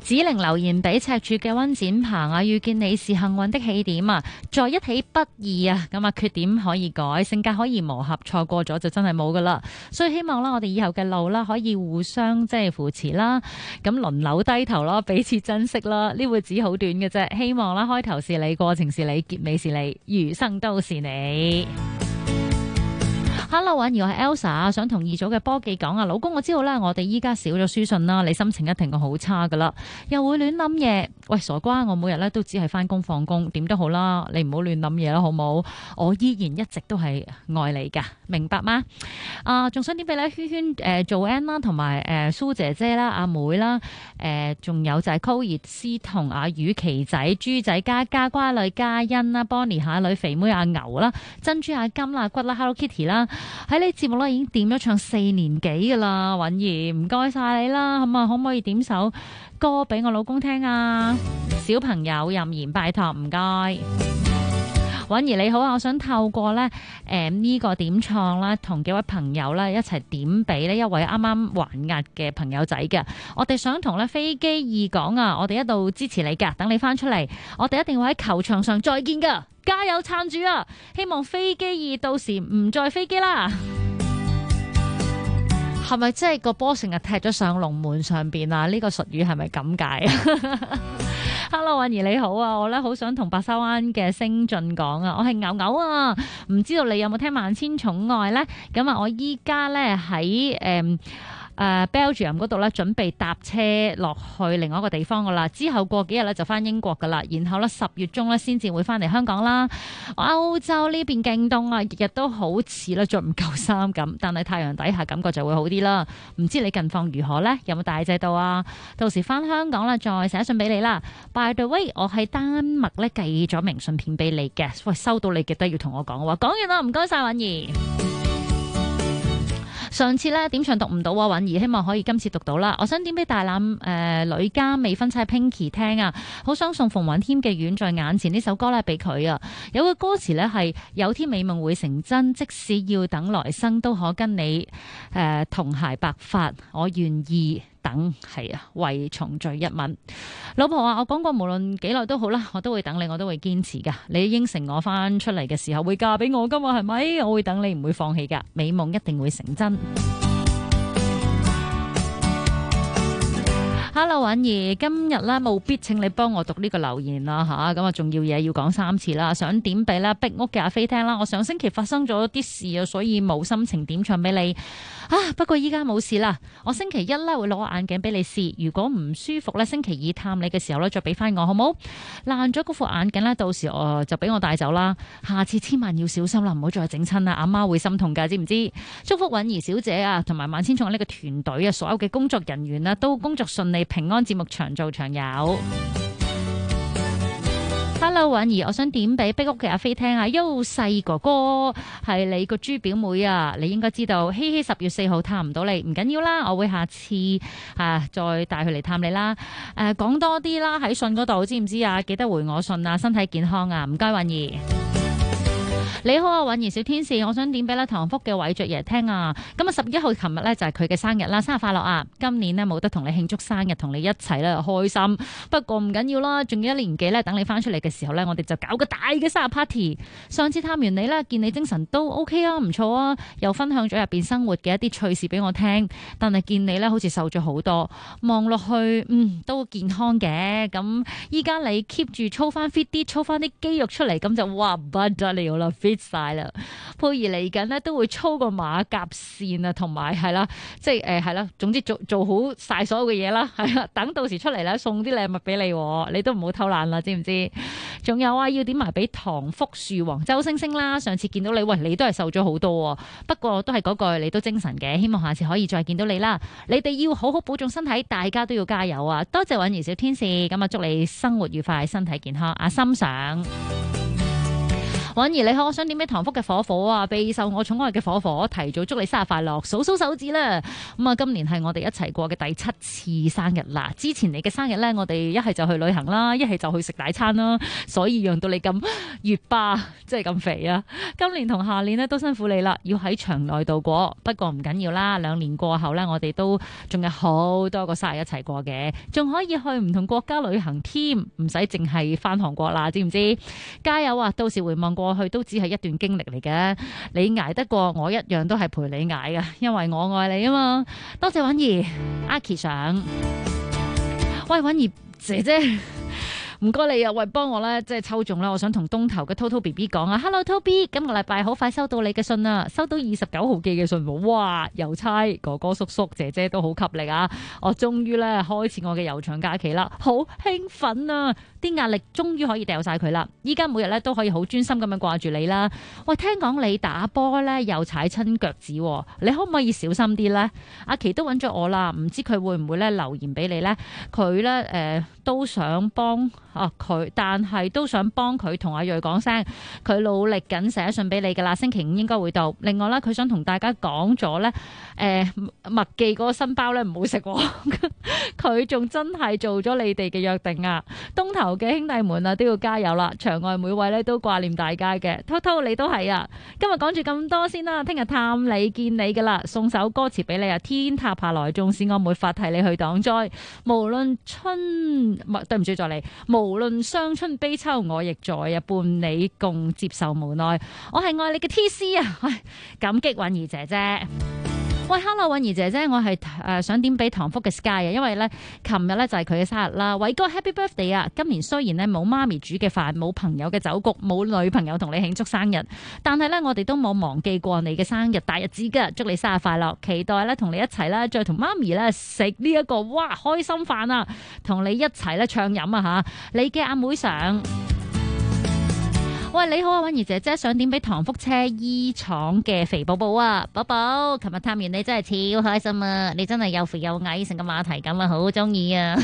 子玲留言俾赤柱嘅溫展鵬啊，遇見你是幸運的起點啊，在一起不易啊，咁啊缺點可以改，性格可以磨合，錯過咗就真係冇噶啦，所以希望啦，我哋以後嘅路啦，可以互相即係扶持啦，咁輪流低頭咯，彼此珍惜啦，呢會只好短嘅啫，希望啦，開頭是你，過程是你，結尾是你，餘生都是你。Hello， 婉兒，我係 Elsa， 想同二組嘅波記講啊，老公，我知道啦，我哋依家少咗書信啦，你心情一定係好差噶啦，又會亂諗嘢。喂，傻瓜，我每日咧都只係翻工放工，點都好啦，你唔好亂諗嘢啦，好冇？我依然一直都係愛你噶，明白嗎？仲想點俾咧？圈圈做 N 啦，同埋蘇姐姐啦，阿妹啦，仲有就係 Co 熱斯同阿雨琪仔、豬仔嘉嘉、瓜女嘉欣啦、Bonnie 下女、肥妹阿牛啦、珍珠阿金啦、骨啦、Hello Kitty 啦。喺呢節目咧已經點咗唱4年幾噶啦，允兒唔該晒你啦，咁啊可唔可以點首歌俾我老公聽啊？小朋友任賢拜託，唔該。允兒你好啊，我想透過咧呢個點唱啦，同幾位朋友咧一齊點俾呢一位啱啱還押嘅朋友仔嘅，我哋想同咧飛機二講啊，我哋一度支持你噶，等你翻出嚟，我哋一定會喺球場上再見噶。加油撐住啊！希望飛機二到時唔再飛機啦。係咪即係個波成日踢咗上龍門上邊啊？呢個術語係咪咁解？Hello， 允兒你好啊！我咧好想同白沙灣嘅星俊講啊，我係牛牛啊，唔知道你有冇聽萬千寵愛呢？咁啊，我依家咧喺Belgium 嗰度咧，準備搭車落去另外一個地方噶啦。之後過幾日咧就翻英國噶啦，然後咧10月中咧先至會翻嚟香港啦。歐洲呢邊勁凍啊，日日都好似咧着唔夠衫咁，但係太陽底下感覺就會好啲啦。唔知你近況如何呢？有冇大隻到啊？到時翻香港啦，再寫信俾你啦。By the way， 我喺丹麥咧寄咗明信片俾你嘅，喂，收到你記得要同我講喎。講完啦，唔該晒允兒。上次咧點唱讀唔到啊，允兒希望可以今次讀到啦。我想點俾大欖女家未婚妻 Pinky 聽啊，好想送馮允謙嘅遠在眼前呢首歌咧俾佢啊。有個歌詞咧係有天美夢會成真，即使要等來生都可跟你同偕白髮，我願意等，係啊，為重聚一吻。老婆話我講過無論幾耐都好啦，我都會等你，我都會堅持噶。你應承我翻出嚟嘅時候會嫁俾我噶嘛，係咪？我會等你，唔會放棄噶，美夢一定會成真。Hello， 允兒，今日咧務必請你幫我讀呢個留言啦吓，咁啊重要嘢要講3次啦。想點俾啦壁屋嘅阿飛聽啦，我上星期發生咗啲事啊，所以冇心情點唱俾你啊。不過依家冇事啦，我星期一咧會攞眼鏡俾你試，如果唔舒服咧，星期二探你嘅時候咧再俾翻我好冇？爛咗嗰副眼鏡咧，到時我就俾我帶走啦。下次千萬要小心啦，唔好再整親啦，阿媽會心痛噶，知唔知？祝福允兒小姐啊，同埋萬千寵愛呢個團隊啊，所有嘅工作人員啊，都工作順利，平安，節目長做長有。Hello， 允兒，我想點俾壁屋嘅阿飛聽啊。優細哥哥係你個豬表妹啊，你應該知道。希希10月4號探唔到你，唔緊要啦，我會下次再帶佢嚟探你啦。講多啲啦，喺信嗰度，知唔知啊？記得回我信啊，身體健康啊，唔該，允兒。你好啊，允兒小天使，我想點俾咧唐福嘅偉爵爺聽啊。咁啊11號琴日咧就係佢嘅生日啦，生日快樂啊！今年呢冇得同你慶祝生日，同你一齊咧開心。不過唔緊要啦，仲有1年幾咧，等你翻出嚟嘅時候咧，我哋就搞個大嘅生日 party。上次探完你咧，見你精神都 OK 啊，唔錯啊，又分享咗入邊生活嘅一啲趣事俾我聽。但係見你咧好似瘦咗好多，望落去都健康嘅。咁依家你 keep 住操翻 fit 啲，操翻啲肌肉出嚟，咁就哇不得了啦 fit 晒啦，佩兒嚟緊呢都會操個馬甲線啊，同埋係啦，即係係啦，總之做好晒所有嘅嘢啦，係啦，等到時出嚟咧送啲禮物俾你，你都唔好偷懶啦，知唔知？仲有啊，要點埋俾唐福樹王周星星啦，上次見到你，喂，你都係瘦咗好多，不過都係嗰句，你都精神嘅，希望下次可以再見到你啦。你哋要好好保重身體，大家都要加油啊！多謝允兒小天使，咁啊祝你生活愉快，身體健康。阿心上。 婉兒你好，我想點俾唐福嘅火火啊，備受我寵愛嘅火火，提早祝你生日快樂，數數手指啦。咁啊，今年係我哋一齊過嘅第7次生日啦。之前你嘅生日呢，我哋一係就去旅行啦，一係就去食大餐啦，所以讓到你咁月巴，即係咁肥啊。今年同下年呢都辛苦你啦，要喺場內度過。不過唔緊要啦，2年過後呢，我哋都仲有好多個生日一齊過嘅，仲可以去唔同國家旅行添，唔使淨係返韓國啦，知唔知？加油啊！到時回望過去都只係一段經歷嚟嘅，你捱得過，我一樣都係陪你捱㗎，因為我愛你啊嘛！多謝婉兒，阿琪上，喂婉兒姐姐。唔該你啊，喂，幫我咧，即係抽中啦！我想同東頭嘅 Toto BB 講啊 ，Hello Toby，今個禮拜好快收到你嘅信啦，收到29號寄嘅信喎，哇！郵差哥哥叔叔姐姐都好給力啊！我終於咧開始我嘅悠長假期啦，好興奮啊！啲壓力終於可以掉晒佢啦，依家每日咧都可以好專心咁樣掛住你啦。喂，聽講你打波咧又踩親腳趾，你可唔可以小心啲咧？阿琪都揾咗我啦，唔知佢會唔會咧留言俾你咧？佢咧都想幫佢，但係都想幫佢同阿瑞講聲，佢努力緊寫信俾你噶啦，星期5應該會到。另外咧，佢想同大家講咗咧，麥記嗰個新包咧唔好食，佢仲真係做咗你哋嘅約定啊！東頭嘅兄弟們啊，都要加油啦！場外每位咧都掛念大家嘅，滔滔你都係啊！今日講住咁多先啦，聽日探你見你噶啦，送首歌詞俾你啊！天塌下來，縱使我沒法替你去擋災，無論對唔住再嚟，無論傷春悲秋，我亦在啊，伴你共接受無奈。我係愛你嘅 TC 啊，感激婉兒姐姐。喂 ，Hello， 婉兒姐姐，我係想點俾唐福嘅 Sky 啊，因為咧，琴日咧就係佢嘅生日啦。偉哥 Happy Birthday 啊！今年雖然咧冇媽咪煮嘅飯，冇朋友嘅酒局，冇女朋友同你慶祝生日，但係咧我哋都冇忘記過你嘅生日大日子噶。祝你生日快樂！期待咧同你一齊咧，再同媽咪咧食呢一個哇開心飯啊！同你一齊咧暢飲啊吓！你嘅阿妹上。喂，你好啊，婉兒姐姐，想點俾唐福車衣廠嘅肥寶寶啊，寶寶，琴日探完你真係超開心啊！你真係又肥又矮，成個馬蹄咁啊，好中意啊！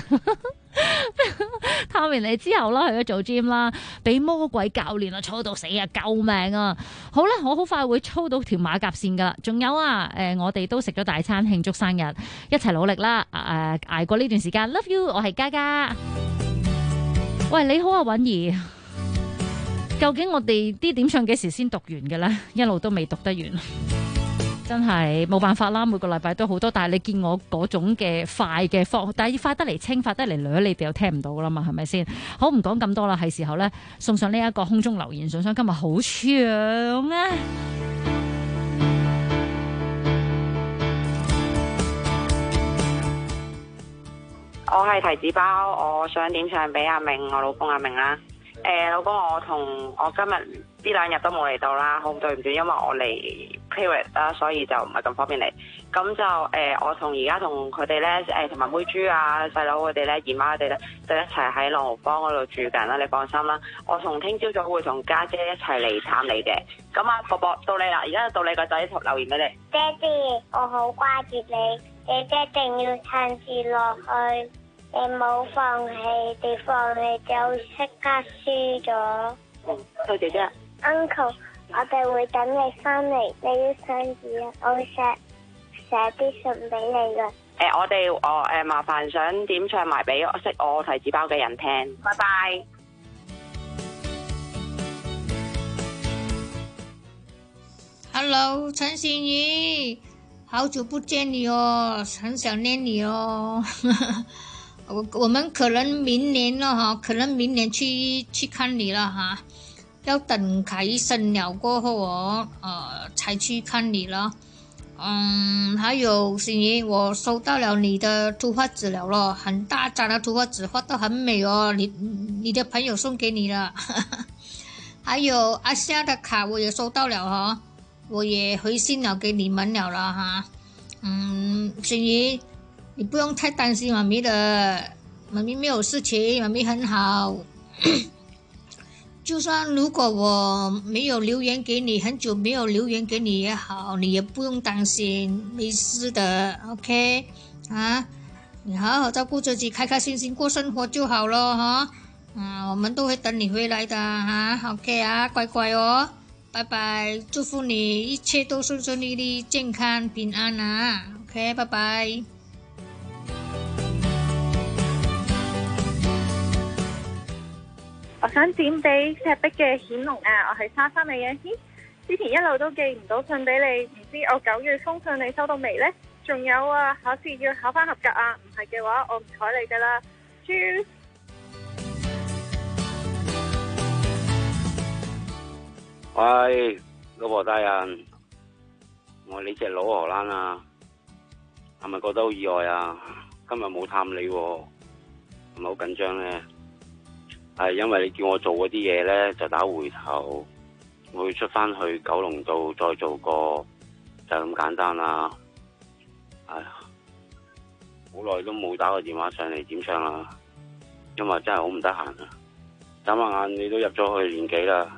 探完你之後啦，去咗做 gym 啦，俾魔鬼教練啊操到死啊，救命啊！好啦，我好快會操到條馬甲線噶啦，仲有啊，我哋都食咗大餐慶祝生日，一齊努力啦！捱過呢段時間 ，love you， 我係嘉嘉。喂，你好啊，婉兒。究竟我哋啲點唱幾時先讀完嘅咧？一路都未讀得完，真係冇辦法啦。每個禮拜都好多，但係你見我嗰種嘅快嘅方，但係要快得嚟清，快得嚟捋，你哋又聽唔到噶啦嘛？係咪先？好，唔講咁多啦，係時候咧送上呢一個空中留言信箱。今日好長啊！ 我係提子包，我想點唱俾阿明，我老公阿明啦。老公，我今日呢2日都冇嚟到啦，好對唔住，因為我嚟 period 啦，所以就唔係咁方便嚟。咁就我而家同佢哋咧，同埋妹豬啊、細佬佢哋咧、姨媽佢哋咧，就一齊喺朗豪坊嗰度住緊啦。你放心啦，我從聽朝早會同家姐一齊嚟探你嘅。咁啊，伯伯到你啦，而家到你個仔留言俾你。 爹哋，我好掛住你，你一定要撐住落去。你冇放棄，你放棄就即刻輸咗。 多謝姐。 Uncle， 我哋會等你翻嚟，你要上字啊，我會寫啲信俾你噶。 我麻煩想點唱埋俾我識我提子包嘅人聽。拜拜。 Hello， 陳欣怡，好久不見你哦，很想念你哦。我們可能明年了哈，可能明年去看你了哈，要等凱醫生了過後哦，才去看你了。還有欣怡，我收到了你的圖畫紙了，很大張的圖畫紙，畫得很美哦，你的朋友送給你了。還有阿夏的卡我也收到了哈，我也回信了給你們了哈。欣怡，你不用太擔心媽咪的，媽咪沒有事情，媽咪很好。就算如果我沒有留言給你，很久沒有留言給你也好，你也不用擔心，沒事的 ，OK？ 啊，你好好照顧自己，開開心心過生活就好了哈。 我們都會等你回來的哈。OK 啊，乖乖哦，拜拜，祝福你一切都順順利利、健康平安啊。OK， 拜拜。 我想點俾石壁嘅顯龍啊，我係莎莎你嘅軒，之前一路都寄唔到信俾你，唔知我9月封信你收到未呢？仲有啊，考試要考翻合格啊，唔係嘅話我唔睬你噶啦。豬， 喂，老婆大人，我呢隻老荷蘭啊，係咪覺得好意外啊？今日冇探你喎，係咪好緊張咧？係因為你叫我做嗰啲嘢咧，就打回頭，我要出翻去九龍度再做過，就咁簡單啦。唉，好耐都冇打個電話上嚟點唱啦，因為真係好唔得閒啊！眨下眼你都入咗去年幾啦，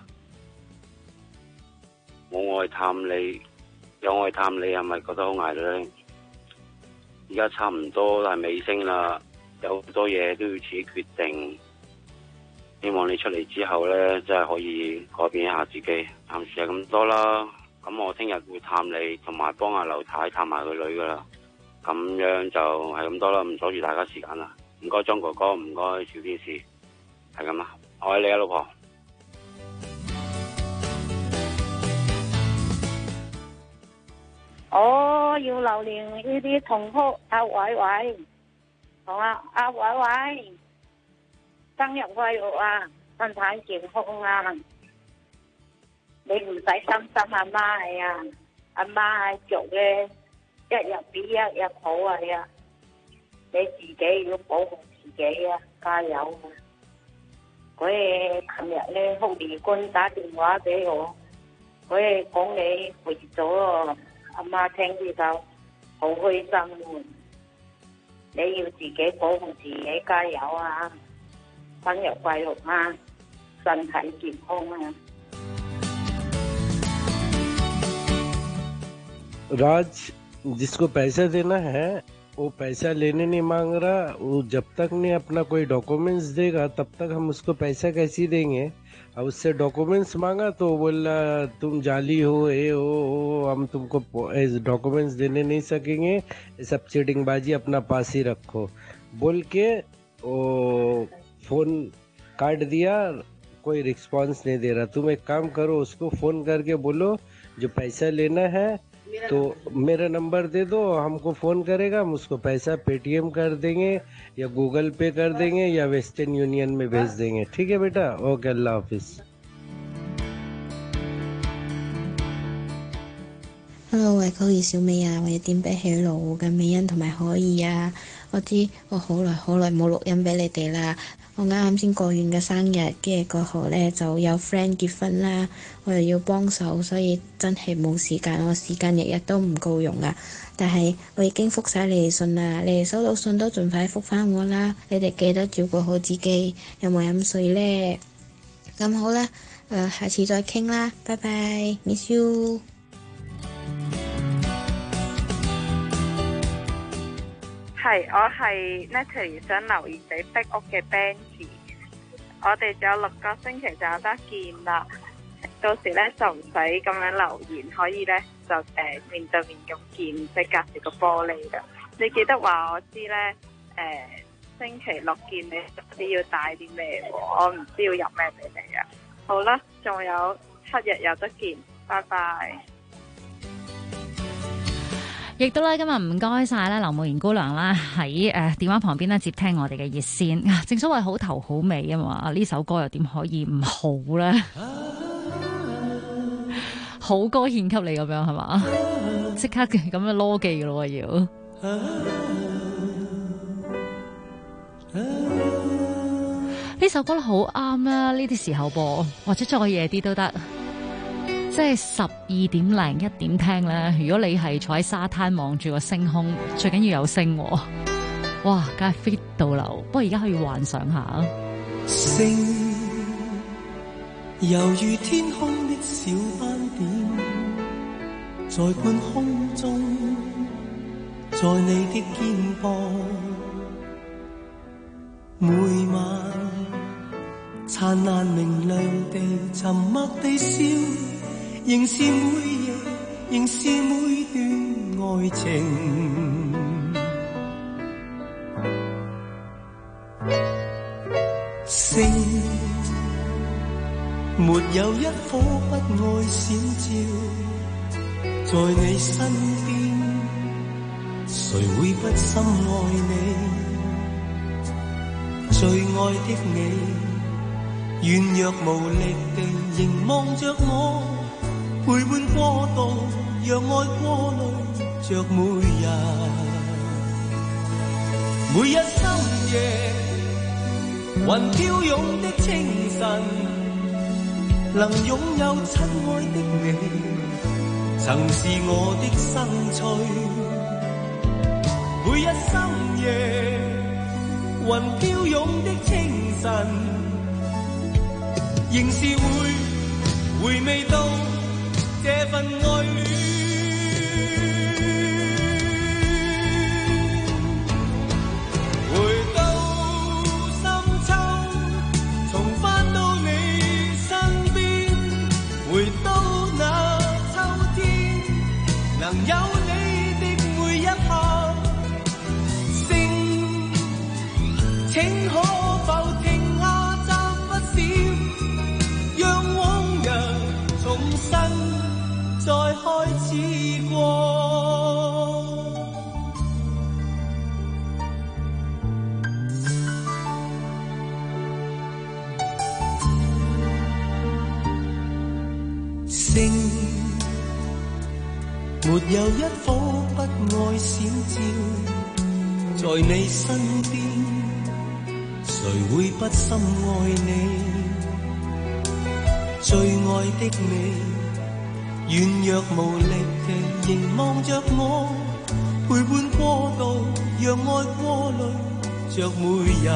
冇我去探你，有我去探你係咪覺得好捱咧？而家差唔多係尾聲啦，有好多嘢都要自己決定。希望你出嚟之後呢，真係可以改變一下自己。暫時係咁多啦。咁我聽日會探你，同埋幫阿劉太探埋佢女噶啦。咁樣就係咁多啦，唔阻住大家時間啦。唔該莊哥哥，唔該小天使，係咁啦。我愛你啊，老婆。 我要留念呢啲同學阿偉偉，同阿偉偉。生日快樂啊，身體健康啊！你唔使擔心阿媽啊，阿媽係做嘅，一日比一日好啊！你自己要保護自己啊，加油啊！佢琴日咧，福利官打電話俾我，佢講你回咗，阿媽聽住就好開心。你要自己保護自己，加油啊！生日快樂啊，身體健康啊。 राज जिसको पैसा देना है वो पैसा लेने नहीं मांग रहा, वो जब तक नहीं अपना कोई डॉक्यूमेंट्स देगा तब तक हम उसको पैसा कैसे देंगे। अब उससे डॉक्यूमेंट्स मांगा तो बोला तुम जाली हो, ये हो, हम तुमको डॉक्यूमेंट्स देने नहीं सकेंगे, ये सब चीटिंगबाजी अपना पास ही रखो बोल के वो फोन काट दिया। कोई रिस्पांस नहीं दे रहा। तुम एक काम करो, उसको फोन करके बोलो जो पैसा लेना है तो मेरा नंबर दे दो, हमको फोन करेगा, हम उसको पैसा पेटीएम कर देंगे या गूगल पे कर देंगे या वेस्टर्न यूनियन में भेज देंगे। ठीक है बेटा, ओके, अल्लाह हाफिज। Hello， 我係高二小美啊，我要點俾喜路嘅美欣同埋可以啊。我知我好耐冇錄音俾你哋啦。我啱先過完嘅生日，跟住過後呢就有 friend 結婚啦，我又要幫手，所以真係冇時間，我時間日日都唔夠用啊。但係我已經覆晒你哋信啦，你哋收到信都盡快覆返我啦。你哋記得照顧好自己，有冇飲水呢？咁好啦，下次再傾啦，拜拜 ，miss you。 係，我係 Natalie， 想留言俾壁屋嘅 Benji， 我哋仲有6個星期就有得見啦。到時咧就唔使咁樣留言，可以咧就面對面咁見，即係隔住個玻璃㗎。你記得話我知咧，星期6見你，你要帶啲咩喎？我唔知要入咩俾你啊。好啦，仲有7日有得見，拜拜。 亦都咧，今日唔該晒咧，劉慕賢姑娘啦，喺電話旁邊咧接聽我哋嘅熱線。正所謂好頭好尾啊嘛，呢首歌又點可以唔好咧？好歌獻給你咁樣係嘛？即刻咁樣囉記嘅咯要。呢首歌咧好啱啊！呢啲時候播，或者再夜啲都得。即係12點零1點聽咧，如果你係坐喺沙灘望住個星空，最緊要有星喎，哇，梗係 fit 到流。不過而家可以幻想下， 星猶如天空的小斑點，在半空中，在你的肩膀，每晚燦爛明亮地沉默地笑，仍是每夜，仍是每段愛情。星沒有一顆不愛閃照，在你身邊，誰會不深愛你？最愛的你，軟弱無力地凝望着我，陪伴過度，讓愛過濾着每日。每一深夜，雲飄湧的清晨，能擁有親愛的你，曾是我的生趣。每一深夜，雲飄湧的清晨，仍是會回味到這份愛戀。回到深秋，重返到你身邊，回到那秋天，能有你的每一刻。星，請可否停下暫不少，讓往日重新再開始過。星，沒有一顆不愛閃照，在你身邊，誰會不深愛你？最愛的你，軟弱無力地凝望着我，陪伴過度，讓愛過濾着每日。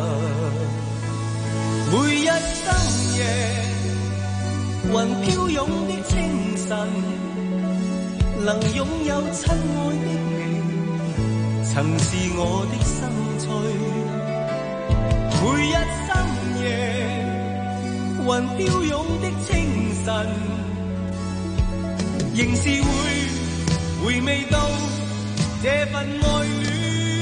每一深夜，雲飄湧的清晨，能擁有親愛的你，曾是我的生趣。每一深夜，雲飄湧的清晨，仍是會回味到這份愛戀。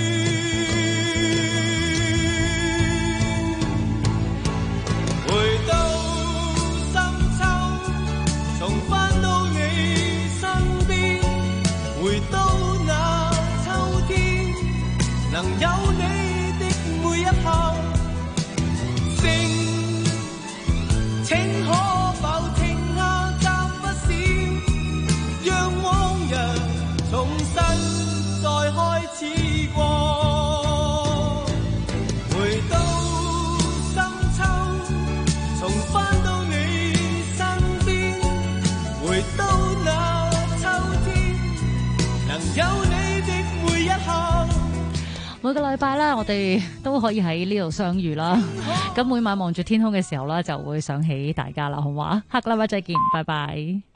回到深秋，重返到你身邊，回到那秋天，能有你的每一刻。星，請可否停下暫不少，讓往日重新再開始過。回到深秋，重返到你身邊，回到那秋天，能有你的每一刻。 每個禮拜咧，我哋都可以喺呢度相遇啦。咁每晚望住天空嘅時候咧，就會想起大家啦，好唔好啊？下個禮拜再見，拜拜。